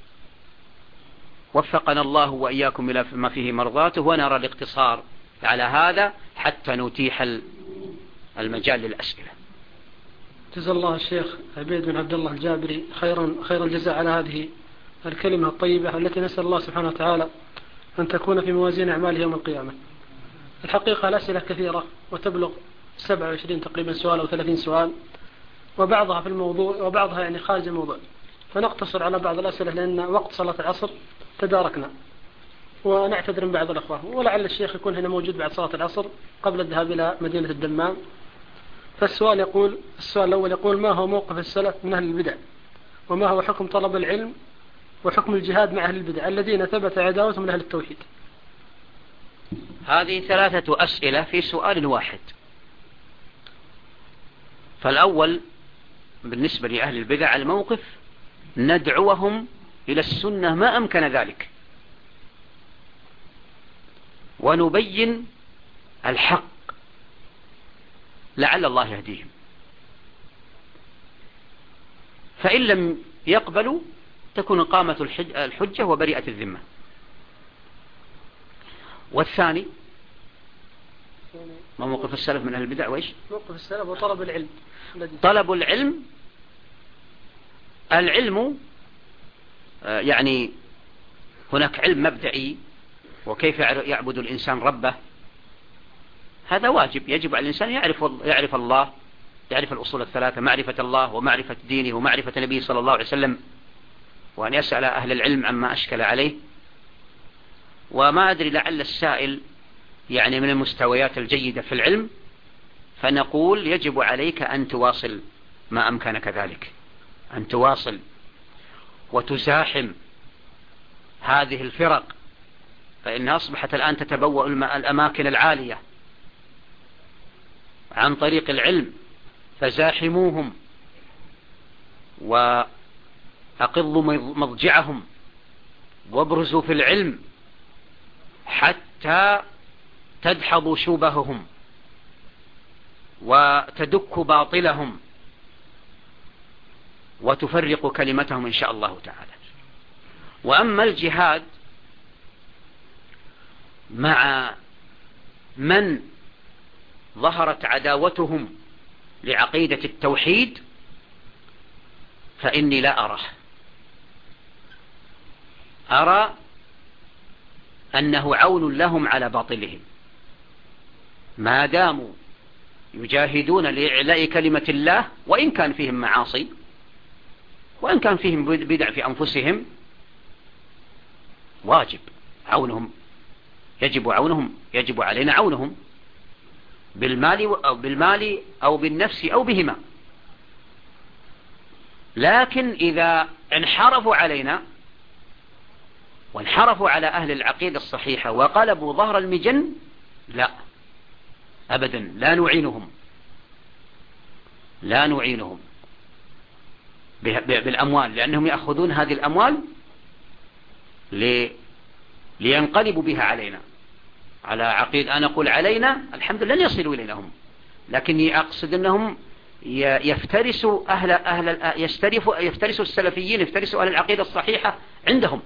S2: وفقنا الله وإياكم إلى ما فيه مرضاته، ونرى الاقتصار على هذا حتى نتيح المجال للأسئلة.
S1: جزا الله الشيخ عبيد بن عبد الله الجابري خيرا خير الجزاء على هذه الكلمة الطيبة التي نسأل الله سبحانه وتعالى أن تكون في موازين أعماله يوم القيامة. الحقيقة الأسئلة كثيرة وتبلغ سبعة وعشرين تقريبا سؤال أو ثلاثين سؤال، وبعضها في الموضوع وبعضها يعني خارج الموضوع، فنقتصر على بعض الأسئلة لأن وقت صلاة العصر تداركنا، ونعتذر من بعض الأخوة، ولعل الشيخ يكون هنا موجود بعد صلاة العصر قبل الذهاب إلى مدينة الدمام. فالسؤال يقول السؤال الأول يقول: ما هو موقف السلف من أهل البدع؟ وما هو حكم طلب العلم وحكم الجهاد مع أهل البدع الذين ثبت عداوتهم من أهل التوحيد؟
S2: هذه ثلاثة أسئلة في سؤال واحد. فالأول بالنسبة لأهل البدع الموقف: ندعوهم إلى السنة ما أمكن ذلك، ونبين الحق لعل الله يهديهم، فإن لم يقبلوا تكون قامة الحجة وبريئة الذمة. والثاني ما موقف السلف من أهل البدع؟ وإيش
S1: موقف السلف وطلب العلم؟
S2: طلب العلم، العلم يعني هناك علم مبدئي وكيف يعبد الإنسان ربه، هذا واجب، يجب على الإنسان يعرف يعرف الله، يعرف الأصول الثلاثة: معرفة الله ومعرفة دينه ومعرفة النبي صلى الله عليه وسلم، وأن يسأل أهل العلم عما أشكل عليه. وما أدري لعل السائل يعني من المستويات الجيدة في العلم، فنقول يجب عليك أن تواصل ما أمكنك ذلك، أن تواصل وتزاحم هذه الفرق، فإنها أصبحت الآن تتبوأ الأماكن العالية عن طريق العلم، فزاحموهم وأقضوا مضجعهم وابرزوا في العلم حتى تدحضوا شوبههم وتدك باطلهم وتفرق كلمتهم إن شاء الله تعالى. وأما الجهاد مع من ظهرت عداوتهم لعقيدة التوحيد فإني لا أراه. أرى أنه عون لهم على باطلهم ما داموا يجاهدون لإعلاء كلمة الله، وإن كان فيهم معاصي وإن كان فيهم بدع في أنفسهم، واجب عونهم، يجب عونهم، يجب علينا عونهم بالمال أو بالمال أو بالنفس أو بهما. لكن إذا انحرفوا علينا وانحرفوا على أهل العقيدة الصحيحة وقلبوا ظهر المجن، لا أبدا، لا نعينهم لا نعينهم بالأموال، لأنهم يأخذون هذه الأموال لينقلبوا بها علينا على عقيد. أنا أقول علينا، الحمد لله لن يصلوا إلينا هم، لكني أقصد أنهم يفترسوا أهل أهل يفترسوا يفترسوا السلفيين، يفترسوا أهل العقيدة الصحيحة عندهم.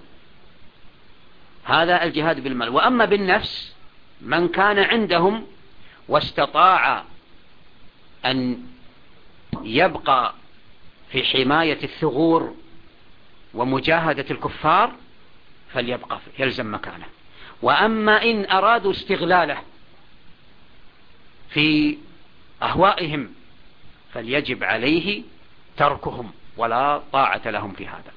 S2: هذا الجهاد بالمال. وأما بالنفس، من كان عندهم واستطاع أن يبقى في حماية الثغور ومجاهدة الكفار فليبقى، يلزم مكانه. وأما إن أرادوا استغلاله في أهوائهم فليجب عليه تركهم، ولا طاعة لهم في هذا.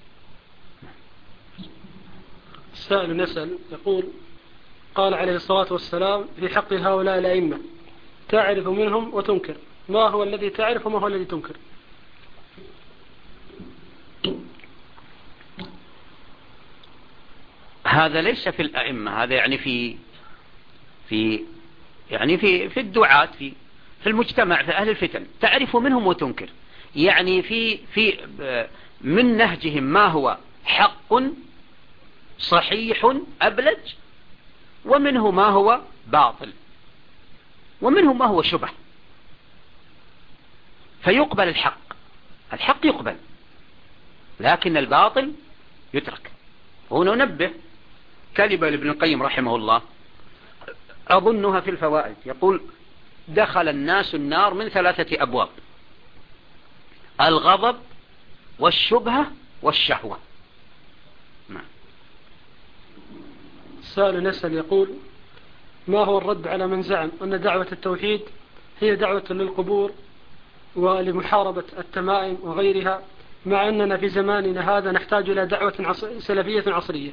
S1: السائل يسأل يقول: قال عليه الصلاة والسلام في حق هؤلاء الأئمة: تعرف منهم وتنكر، ما هو الذي تعرف وما هو الذي تنكر؟
S2: هذا ليس في الأئمة، هذا يعني في في يعني في في الدعاة، في في المجتمع، في أهل الفتن. تعرف منهم وتنكر، يعني في في من نهجهم ما هو حق صحيح أبلج، ومنه ما هو باطل، ومنه ما هو شبه. فيقبل الحق، الحق يقبل، لكن الباطل يترك. هنا ننبه كلمة لابن القيم رحمه الله أظنها في الفوائد، يقول: دخل الناس النار من ثلاثة أبواب: الغضب والشبهة والشهوة. نعم.
S1: السائل نسأل يقول: ما هو الرد على من زعم أن دعوة التوحيد هي دعوة للقبور ولمحاربة التمائم وغيرها، مع أننا في زماننا هذا نحتاج إلى دعوة سلفية عصرية؟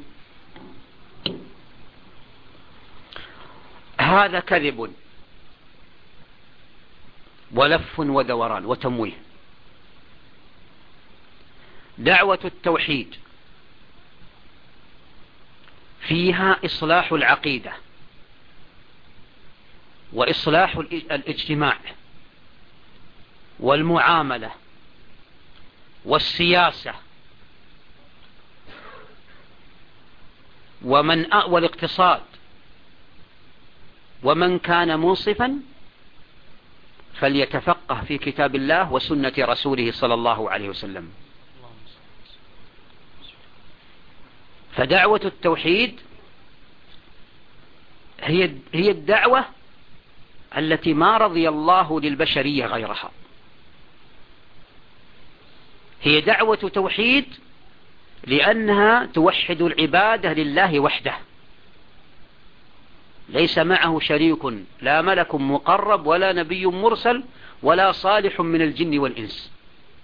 S2: هذا كذب ولف ودوران وتمويه. دعوة التوحيد فيها إصلاح العقيدة وإصلاح الاجتماع والمعاملة والسياسة ومن والاقتصاد. ومن كان منصفا فليتفقه في كتاب الله وسنة رسوله صلى الله عليه وسلم. فدعوة التوحيد هي هي الدعوة التي ما رضي الله للبشرية غيرها. هي دعوة توحيد لأنها توحد العبادة لله وحده، ليس معه شريك، لا ملك مقرب ولا نبي مرسل ولا صالح من الجن والإنس.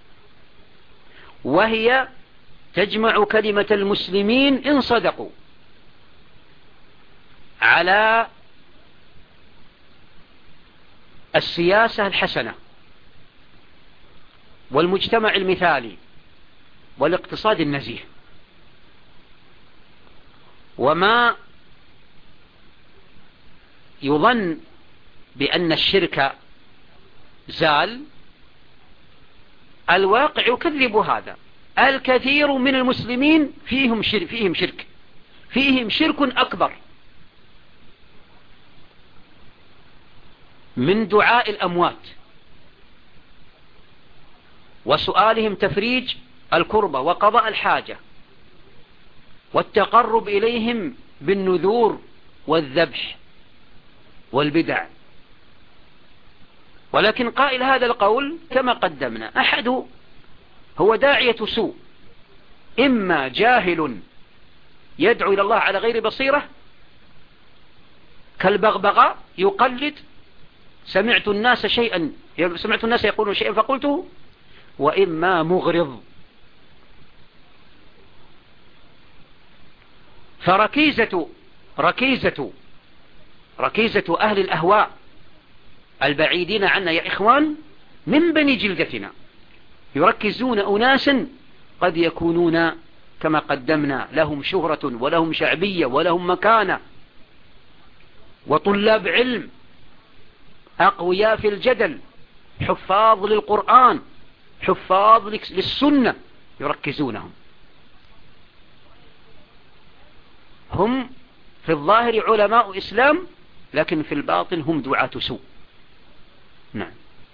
S2: وهي تجمع كلمة المسلمين إن صدقوا على السياسة الحسنة والمجتمع المثالي والاقتصاد النزيه. وما يظن بأن الشرك زال، الواقع يكذب هذا. الكثير من المسلمين فيهم شرك فيهم شرك فيهم شرك أكبر، من دعاء الأموات وسؤالهم تفريج الكربة وقضاء الحاجة والتقرب إليهم بالنذور والذبح والبدع. ولكن قائل هذا القول كما قدمنا أحد هو داعية سوء، إما جاهل يدعو إلى الله على غير بصيرة كالبغبغاء يقلد سمعت الناس شيئا سمعت الناس يقولون شيئا فقلته، وإما مغرض. فركيزة ركيزة ركيزة أهل الأهواء البعيدين عنا يا إخوان من بني جلدتنا يركزون أناسا قد يكونون كما قدمنا لهم شهرة ولهم شعبية ولهم مكانة وطلاب علم أقوياء في الجدل، حفاظ للقرآن، حفاظ للسنة، يركزونهم. هم في الظاهر علماء إسلام لكن في الباطن هم دعاة سوء. نعم.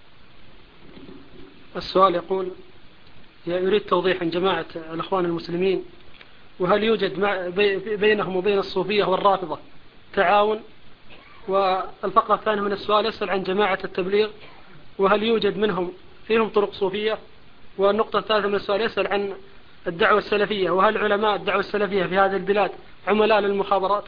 S1: السؤال يقول يريد توضيح عن جماعة الأخوان المسلمين، وهل يوجد بينهم وبين الصوفية والرافضة تعاون؟ والفقرة الثانية من السؤال يسأل عن جماعة التبليغ، وهل يوجد منهم فيهم طرق صوفية؟ والنقطة الثالثة من السؤال يسأل عن الدعوة السلفية، وهل علماء الدعوة السلفية في هذه البلاد عملاء للمخابرات؟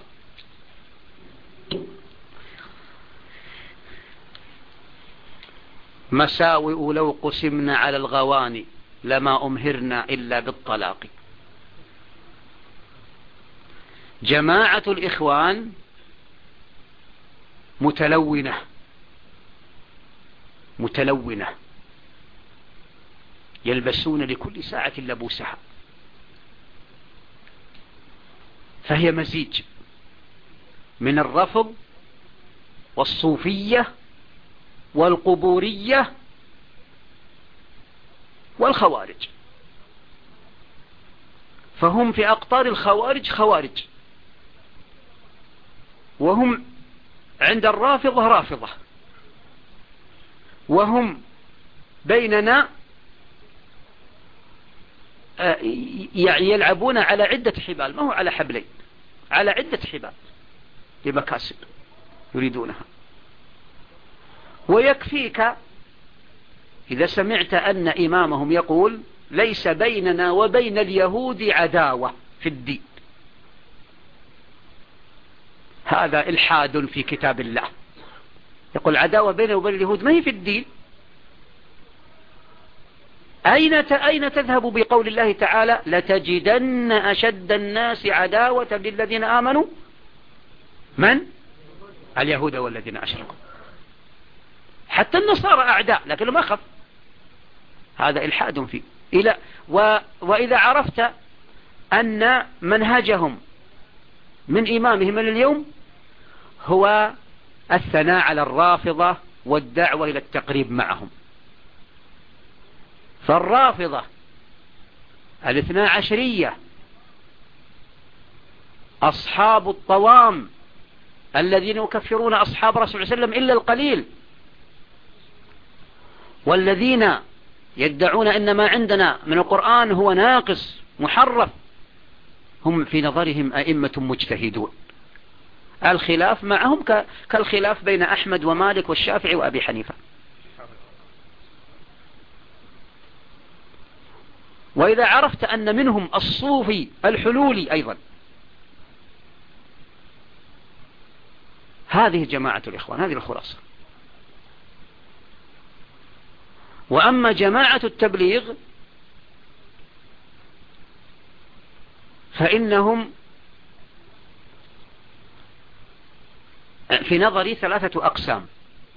S2: مساوئ لو قسمنا على الغواني لما أمهرنا إلا بالطلاق. جماعة الإخوان متلونة متلونة يلبسون لكل ساعة لبوسها، فهي مزيج من الرفض والصوفية والقبورية والخوارج. فهم في أقطار الخوارج خوارج، وهم عند الرافضة رافضة، وهم بيننا يلعبون على عدة حبال، ما هو على حبلين، على عدة حبال لمكاسب يريدونها. ويكفيك إذا سمعت أن إمامهم يقول ليس بيننا وبين اليهود عداوة في الدين، هذا إلحاد في كتاب الله. يقول عداوة بيننا وبين اليهود ما هي في الدين. أين أين تذهب بقول الله تعالى لتجدن أشد الناس عداوة للذين آمنوا من؟ اليهود والذين أشركوا. حتى النصارى أعداء لكن ما خف، هذا إلحاد فيه. إلى و وإذا عرفت أن منهجهم من إمامهم اليوم هو الثناء على الرافضة والدعوة إلى التقريب معهم، فالرافضة الاثنى عشرية أصحاب الطوام الذين يكفرون أصحاب رسول الله صلى الله عليه وسلم إلا القليل، والذين يدعون إن ما عندنا من القرآن هو ناقص محرف، هم في نظرهم أئمة مجتهدون. الخلاف معهم كالخلاف بين أحمد ومالك والشافعي وأبي حنيفة. وإذا عرفت أن منهم الصوفي الحلولي أيضا، هذه جماعة الإخوان، هذه الخلاصة. وأما جماعة التبليغ فإنهم في نظري ثلاثة أقسام: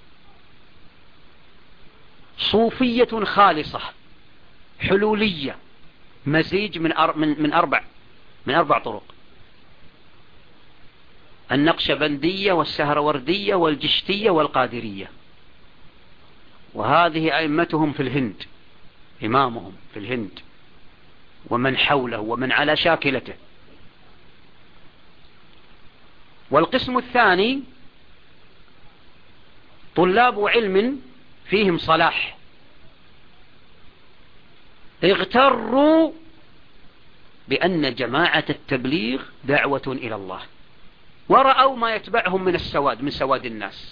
S2: صوفية خالصة حلولية مزيج من من من أربع من أربع طرق: النقشبندية والسهروردية والجشتية والقادرية. وهذه أئمتهم في الهند، إمامهم في الهند ومن حوله ومن على شاكلته. والقسم الثاني طلاب علم فيهم صلاح اغتروا بأن جماعة التبليغ دعوة إلى الله، ورأوا ما يتبعهم من السواد من سواد الناس،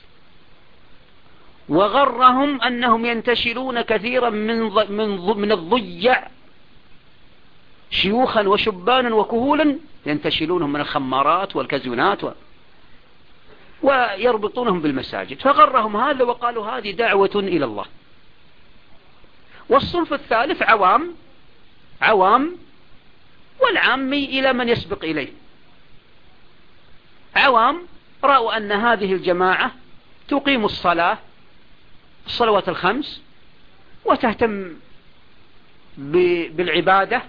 S2: وغرهم أنهم ينتشلون كثيرا من من من الضيع شيوخا وشبانا وكهولا ينتشلونهم من الخمارات والكازينات و... ويربطونهم بالمساجد، فغرهم هذا وقالوا هذه دعوة إلى الله. والصنف الثالث عوام عوام والعامي إلى من يسبق إليه. عوام رأوا أن هذه الجماعة تقيم الصلاة الصلوات الخمس وتهتم بالعبادة،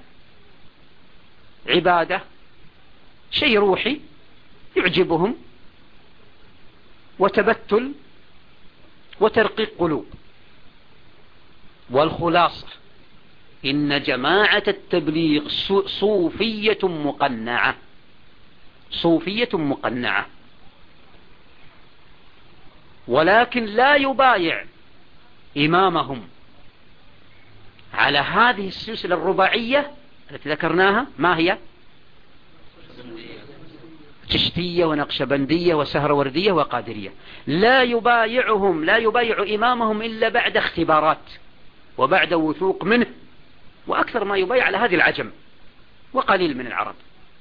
S2: عبادة شيء روحي يعجبهم، وتبتل وترقيق قلوب. والخلاصة إن جماعة التبليغ صوفية مقنعة، صوفية مقنعة، ولكن لا يبايع إمامهم على هذه السلسلة الرباعية التي ذكرناها. ما هي؟ چشتية ونقشبندية وسهروردية وقادرية. لا يبايعهم لا يبايع إمامهم إلا بعد اختبارات وبعد وثوق منه، وأكثر ما يبايع على هذه العجم وقليل من العرب.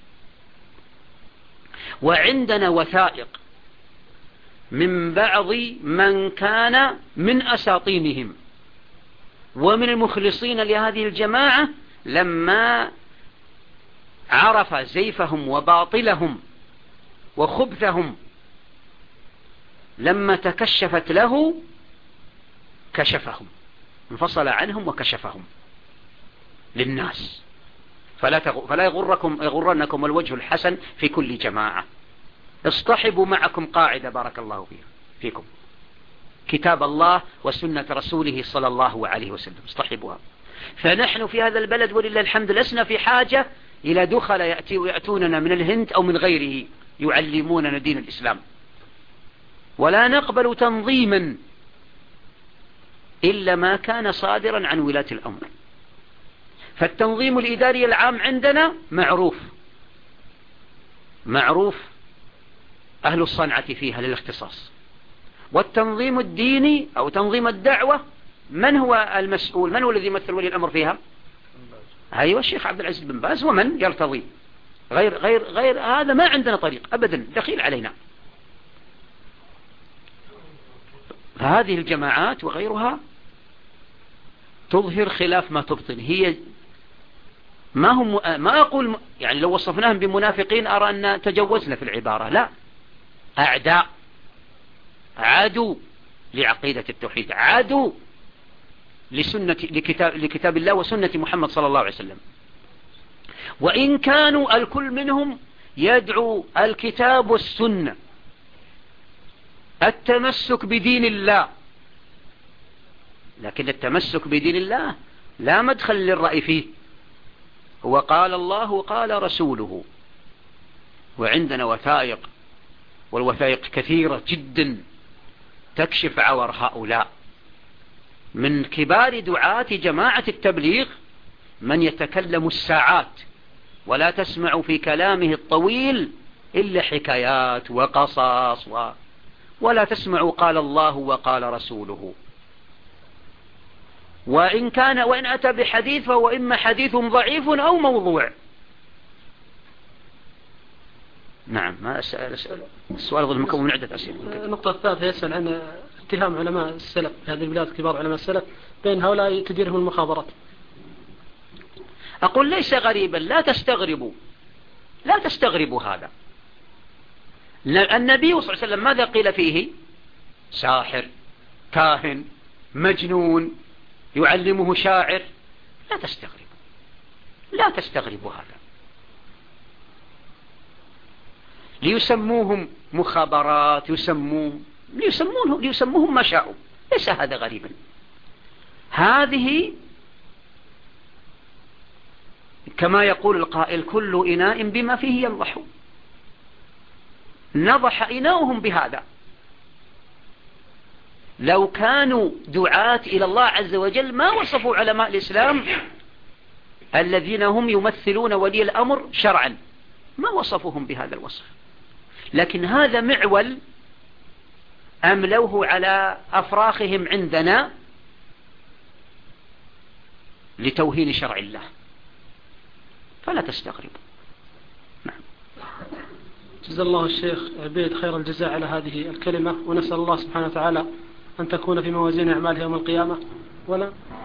S2: وعندنا وثائق من بعض من كان من أساطينهم ومن المخلصين لهذه الجماعة لما عرف زيفهم وباطلهم وخبثهم، لما تكشفت له كشفهم، انفصل عنهم وكشفهم للناس. فلا فلا يغركم يغرنكم الوجه الحسن في كل جماعة. اصطحبوا معكم قاعدة بارك الله فيها فيكم، كتاب الله وسنة رسوله صلى الله عليه وسلم، اصطحبوها. فنحن في هذا البلد ولله الحمد لسنا في حاجة إلى دخل يأتي ويأتوننا من الهند أو من غيره يعلموننا دين الإسلام، ولا نقبل تنظيما إلا ما كان صادرا عن ولاة الأمر. فالتنظيم الإداري العام عندنا معروف معروف أهل الصنعة فيها للاختصاص. والتنظيم الديني أو تنظيم الدعوة من هو المسؤول؟ من هو الذي يمثل ولي الأمر فيها؟ أيوة الشيخ عبد العزيز بن باز ومن يرتضي. غير غير غير هذا ما عندنا طريق أبدا، دخيل علينا. هذه الجماعات وغيرها تظهر خلاف ما تبطن. هي ما هم ما أقول يعني لو وصفناهم بمنافقين أرى أن تجوزنا في العبارة، لا، أعداء، عادوا لعقيدة التوحيد، عادوا لسنة لكتاب, لكتاب الله وسنة محمد صلى الله عليه وسلم. وإن كانوا الكل منهم يدعو الكتاب والسنة، التمسك بدين الله، لكن التمسك بدين الله لا مدخل للرأي فيه، هو قال الله وقال رسوله. وعندنا وثائق، والوثائق كثيرة جدا تكشف عور هؤلاء. من كبار دعاة جماعة التبليغ من يتكلم الساعات ولا تسمع في كلامه الطويل إلا حكايات وقصص و... ولا تسمع قال الله وقال رسوله. وإن كان وإن أتى بحديث فهو إما حديث ضعيف أو موضوع. نعم، ما أسأل أسأل السؤال ظل مكون من عدة أسئلة.
S1: النقطة الثالثة يسأل عن اتهام علماء السلف في هذه البلاد، كبار علماء السلف، بين هؤلاء تديرهم المخابرات.
S2: أقول ليس غريبا، لا تستغربوا لا تستغربوا هذا. النبي صلى الله عليه وسلم ماذا قيل فيه؟ ساحر، كاهن، مجنون، يعلمه شاعر. لا تستغربوا لا تستغربوا هذا. ليسموهم مخابرات، يسموهم ليسموهم ليسموهم ما شاءوا، ليس هذا غريبا. هذه كما يقول القائل كل إناء بما فيه ينضح، نضح إناؤهم بهذا.
S3: لو كانوا دعاة إلى الله عز وجل ما وصفوا علماء الإسلام الذين هم يمثلون ولي الأمر شرعا، ما وصفوهم بهذا الوصف، لكن هذا معول أملوه على أفراخهم عندنا لتوهين شرع الله، فلا تستغربوا. نعم.
S1: جزا الله الشيخ عبيد خير الجزاء على هذه الكلمة، ونسأل الله سبحانه وتعالى أن تكون في موازين أعمال يوم القيامة. ولا